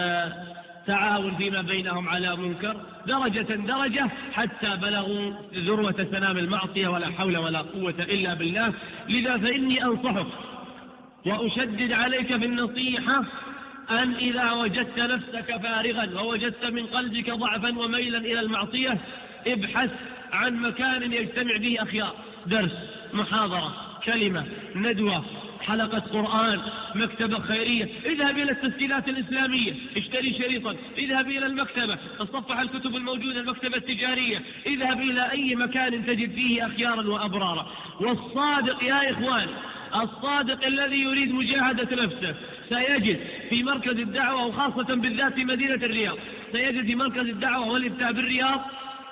تعاون فيما بينهم على منكر درجة درجة حتى بلغوا ذروة سنام المعصية ولا حول ولا قوة إلا بالله. لذا فإني أنصحك وأشدد عليك بالنصيحة أن إذا وجدت نفسك فارغا ووجدت من قلبك ضعفا وميلا إلى المعصية ابحث عن مكان يجتمع به أخيار، درس، محاضرة، كلمة، ندوة، حلقة قرآن، مكتبة خيرية. اذهب إلى التسجيلات الإسلامية، اشتري شريطا، اذهب إلى المكتبة، تصفح الكتب الموجودة، المكتبة التجارية، اذهب إلى أي مكان تجد فيه أخيارا وأبرارا. والصادق يا إخوان الصادق الذي يريد مجاهدة نفسه سيجد في مركز الدعوة وخاصة بالذات في مدينة الرياض، سيجد في مركز الدعوة والإفتاء بالرياض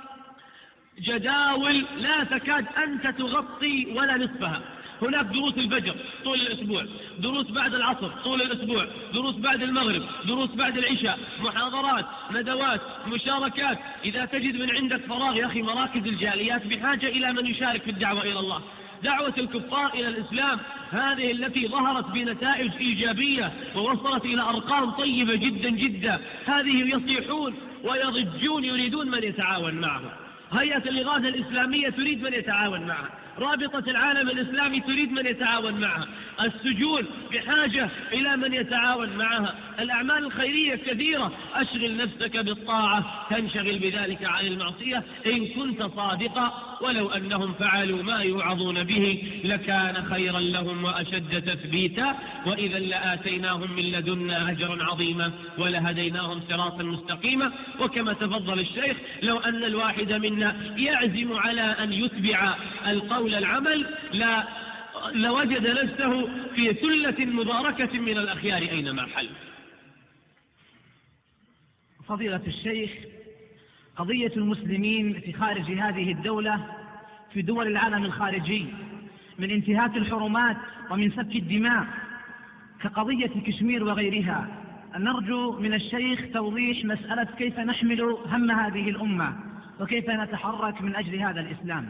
جداول لا تكاد أنت تغطي ولا نصفها. هناك دروس الفجر طول الأسبوع، دروس بعد العصر طول الأسبوع، دروس بعد المغرب، دروس بعد العشاء، محاضرات، ندوات، مشاركات. إذا تجد من عندك فراغ يا أخي، مراكز الجاليات بحاجة إلى من يشارك في الدعوة إلى الله. دعوة الكفار إلى الإسلام هذه التي ظهرت بنتائج إيجابية ووصلت إلى أرقام طيبة جدا جدا، هذه يصيحون ويضجون يريدون من يتعاون معهم. هيئة الإغاثة الإسلامية تريد من يتعاون معها، رابطة العالم الإسلامي تريد من يتعاون معها، السجون بحاجة إلى من يتعاون معها، الأعمال الخيرية كثيرة. أشغل نفسك بالطاعة تنشغل بذلك عن المعصية إن كنت صادقا، ولو أنهم فعلوا ما يوعظون به لكان خيرا لهم وأشد تثبيتا، وإذا لآتيناهم من لدنا أجرا عظيما ولهديناهم صراطا مستقيما. وكما تفضل الشيخ، لو أن الواحد منا يعزم على أن يتبع القول العمل لوجد نفسه في ثلة مباركة من الأخيار أينما حل. فضيلة الشيخ، قضية المسلمين في خارج هذه الدولة في دول العالم الخارجي من انتهاك الحرمات ومن سفك الدماء كقضية كشمير وغيرها، نرجو من الشيخ توضيح مسألة كيف نحمل هم هذه الأمة وكيف نتحرك من أجل هذا الإسلام.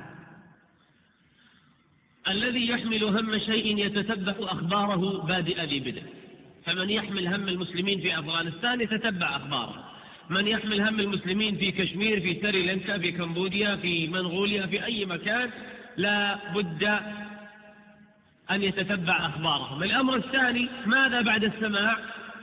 الذي يحمل هم شيء يتتبع أخباره بادئ ذي بدء، فمن يحمل هم المسلمين في أفغانستان يتتبع أخباره، من يحمل هم المسلمين في كشمير، في سريلانكا، في كمبوديا، في منغوليا، في أي مكان لا بد أن يتتبع أخبارهم. الأمر الثاني، ماذا بعد السماع؟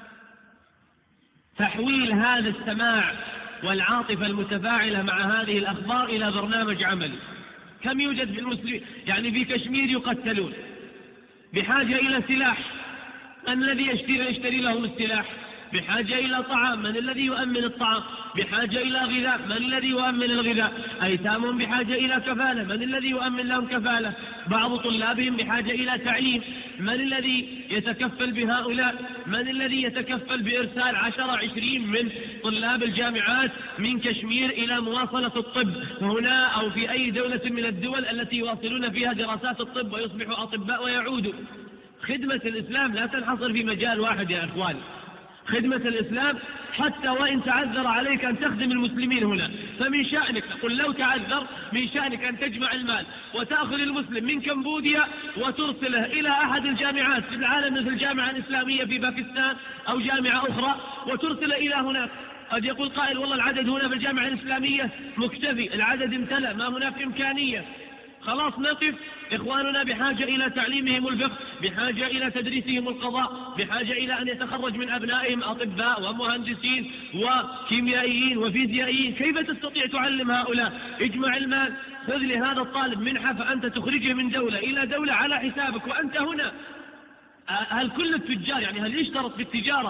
تحويل هذا السماع والعاطفة المتفاعلة مع هذه الأخبار إلى برنامج عملي. كم يوجد في المسلمين يعني في كشمير يقتلون، بحاجة إلى سلاح، من الذي يشتري لهم السلاح؟ بحاجة إلى طعام، من الذي يؤمن الطعام؟ بحاجة إلى غذاء، من الذي يؤمن الغذاء؟ أيتام بحاجة إلى كفالة، من الذي يؤمن لهم كفالة؟ بعض طلابهم بحاجة إلى تعليم، من الذي يتكفل بهؤلاء؟ من الذي يتكفل بإرسال 10-20 من طلاب الجامعات من كشمير إلى مواصلة الطب هنا أو في أي دولة من الدول التي يواصلون فيها دراسات الطب ويصبحوا أطباء ويعودوا؟ خدمة الإسلام لا تنحصر في مجال واحد يا إخواني. خدمة الإسلام حتى وإن تعذر عليك أن تخدم المسلمين هنا فمن شأنك، قل لو تعذر من شأنك أن تجمع المال وتأخذ المسلم من كمبوديا وترسله إلى أحد الجامعات في العالم مثل الجامعة الإسلامية في باكستان أو جامعة أخرى وترسله إلى هناك. قد يقول قائل والله العدد هنا في الجامعة الإسلامية مكتفي، العدد امتلأ، ما هناك إمكانية، خلاص نقف. إخواننا بحاجة إلى تعليمهم الفقه، بحاجة إلى تدريسهم القضاء، بحاجة إلى أن يتخرج من أبنائهم أطباء ومهندسين وكيميائيين وفيزيائيين. كيف تستطيع تعلم هؤلاء؟ اجمع المال، خذ لهذا الطالب منحة فأنت تخرجه من دولة إلى دولة على حسابك وأنت هنا. هل كل التجار يعني هل يشترط في التجارة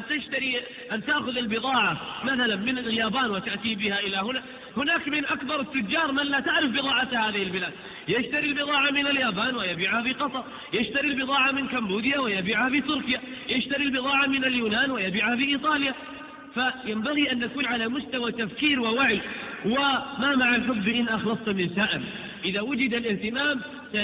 أن تأخذ البضاعة مثلا من اليابان وتأتي بها إلى هنا؟ هناك من أكبر التجار من لا تعرف بضاعة هذه البلاد، يشتري البضاعة من اليابان ويبيعها في قطر، يشتري البضاعة من كمبوديا ويبيعها في تركيا، يشتري البضاعة من اليونان ويبيعها في إيطاليا. فينبغي أن نكون على مستوى تفكير ووعي. وما مع الحب إن أخلصت من سائم، إذا وجد الاهتمام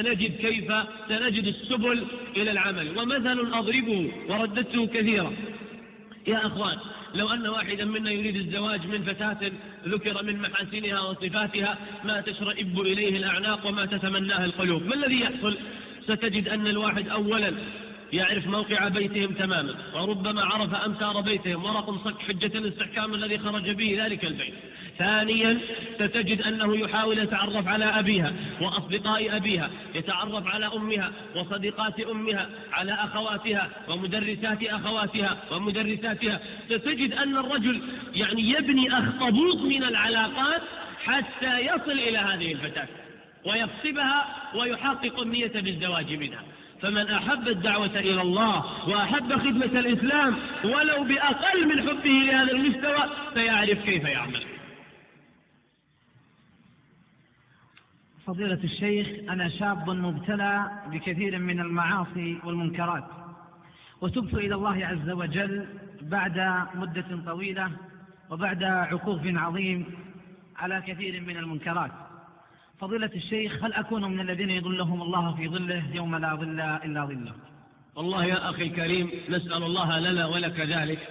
سنجد السبل إلى العمل. ومثل أضربه ورددته كثيرا يا أخوان، لو أن واحدا منا يريد الزواج من فتاة ذكر من محاسنها وصفاتها ما تشرئب إليه الأعناق وما تتمناه القلوب، ما الذي يحصل؟ ستجد أن الواحد أولا يعرف موقع بيتهم تماما، وربما عرف أمتار بيتهم ورقم صك حجة الاستحكام الذي خرج به ذلك البيت. ثانيا ستجد أنه يحاول يتعرف على أبيها وأصدقاء أبيها، يتعرف على أمها وصديقات أمها، على أخواتها ومدرسات أخواتها ومدرساتها. ستجد أن الرجل يعني يبني أخطبوط من العلاقات حتى يصل إلى هذه الفتاة ويقصبها ويحقق النية بالزواج منها. فمن أحب الدعوة إلى الله وأحب خدمة الإسلام ولو بأقل من حبه لهذا المستوى سيعرف كيف يعمل. فضيلة الشيخ، أنا شاب مبتلى بكثير من المعاصي والمنكرات، وتبت إلى الله عز وجل بعد مدة طويلة وبعد عكوف عظيم على كثير من المنكرات. فضيلة الشيخ، هل أكون من الذين يظلهم الله في ظله يوم لا ظل إلا ظله؟ والله يا أخي الكريم، نسأل الله لنا ولك ذلك.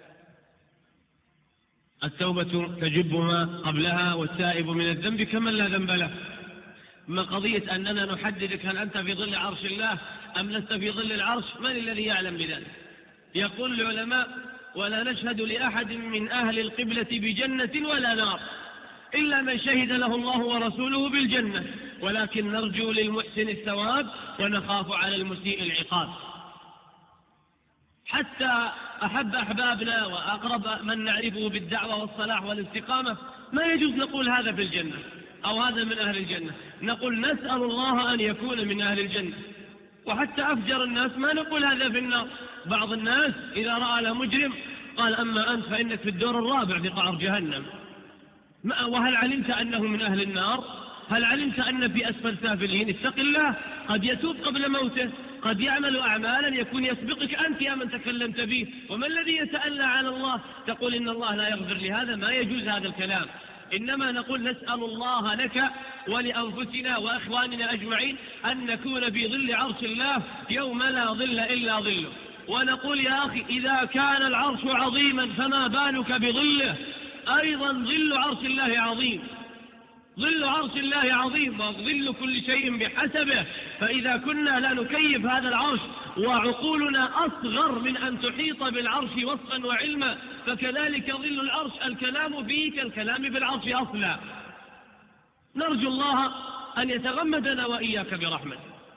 التوبة تجب ما قبلها، والتائب من الذنب كمن لا ذنب له. ما قضية أننا نحددك هل أنت في ظل عرش الله أم لست في ظل العرش؟ من الذي يعلم بذلك؟ يقول العلماء: ولا نشهد لأحد من أهل القبلة بجنة ولا نار إلا من شهد له الله ورسوله بالجنة، ولكن نرجو للمحسن الثواب ونخاف على المسيء العقاب. حتى أحب أحبابنا وأقرب من نعرفه بالدعوة والصلاح والاستقامة ما يجوز نقول هذا في الجنة أو هذا من أهل الجنة، نقول نسأل الله أن يكون من أهل الجنة. وحتى أفجر الناس ما نقول هذا في النار. بعض الناس إذا رأى له مجرم قال: أما أنت فإنك في الدور الرابع في قعر جهنم. وهل علمت أنه من أهل النار؟ هل علمت أن في أسفل سافلين؟ اتق الله، قد يتوب قبل موته، قد يعمل أعمالا يكون يسبقك أنت يا من تكلمت به. وما الذي يتألى على الله؟ تقول إن الله لا يغفر لهذا، ما يجوز هذا الكلام. إنما نقول نسأل الله لك ولأنفسنا وأخواننا أجمعين أن نكون في ظل عرش الله يوم لا ظل إلا ظله. ونقول يا أخي: إذا كان العرش عظيما فما بالك بظله؟ أيضا ظل عرش الله عظيم، ظل عرش الله عظيم، وظل كل شيء بحسبه. فإذا كنا لا نكيف هذا العرش وعقولنا أصغر من أن تحيط بالعرش وصفا وعلما، فكذلك ظل العرش الكلام فيه كالكلام بالعرش أصلا. نرجو الله أن يتغمدنا وإياك برحمته.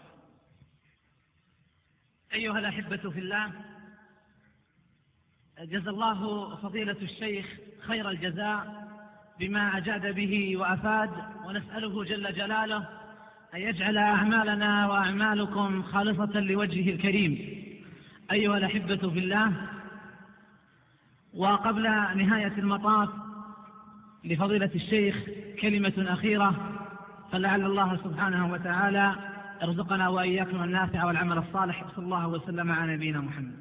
أيها الأحبة في الله، جزا الله فضيلة الشيخ خير الجزاء بما أجاد به وأفاد، ونسأله جل جلاله أن يجعل أعمالنا وأعمالكم خالصة لوجهه الكريم. أيها الأحبة في الله، وقبل نهاية المطاف لفضيلة الشيخ كلمة أخيرة، فلعل الله سبحانه وتعالى يرزقنا وإياكم النافع والعمل الصالح. صلى الله وسلم على نبينا محمد.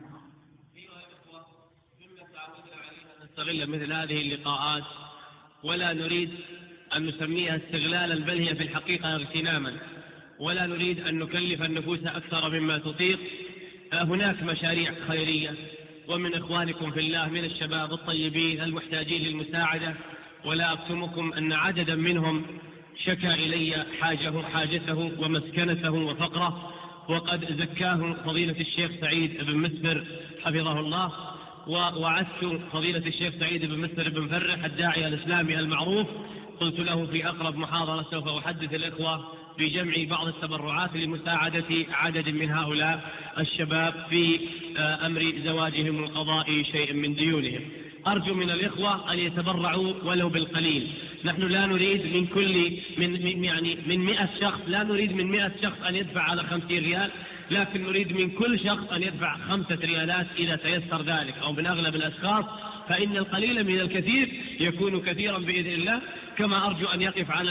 نستغل مثل هذه اللقاءات ولا نريد أن نسميها استغلالا، بل هي في الحقيقة اغتناما، ولا نريد أن نكلف النفوس أكثر مما تطيق. هناك مشاريع خيرية ومن إخوانكم في الله من الشباب الطيبين المحتاجين للمساعدة، ولا أكتمكم أن عددا منهم شكى إلي حاجته ومسكنته وفقره، وقد زكاه فضيلة الشيخ سعيد بن مسبر حفظه الله. ووعدت فضيلة الشيخ سعيد بن مسبر بن فرح الداعية الإسلامي المعروف، قلت له في أقرب محاضرة سوف أحدث الإخوة بجمع بعض التبرعات لمساعدة عدد من هؤلاء الشباب في أمر زواجهم وقضاء شيء من ديونهم. أرجو من الإخوة أن يتبرعوا ولو بالقليل. نحن لا نريد من كل من 100 شخص، لا نريد من 100 شخص أن يدفع على 50 ريال، لكن نريد من كل شخص أن يدفع 5 ريالات إذا تيسر ذلك، أو من أغلب الأشخاص، فإن القليل من الكثير يكون كثيرا بإذن الله. كما أرجو أن يقف على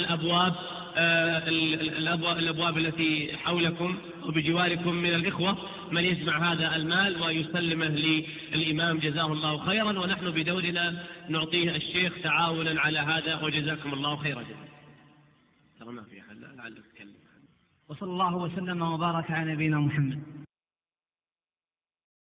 الأبواب التي حولكم وبجواركم من الإخوة من يجمع هذا المال ويسلمه للإمام جزاه الله خيرا، ونحن بدورنا نعطيه الشيخ تعاونا على هذا، وجزاكم الله خيرا. ترى ما في حل، لعلك تكلم. وصلى الله وسلم وبارك على نبينا محمد.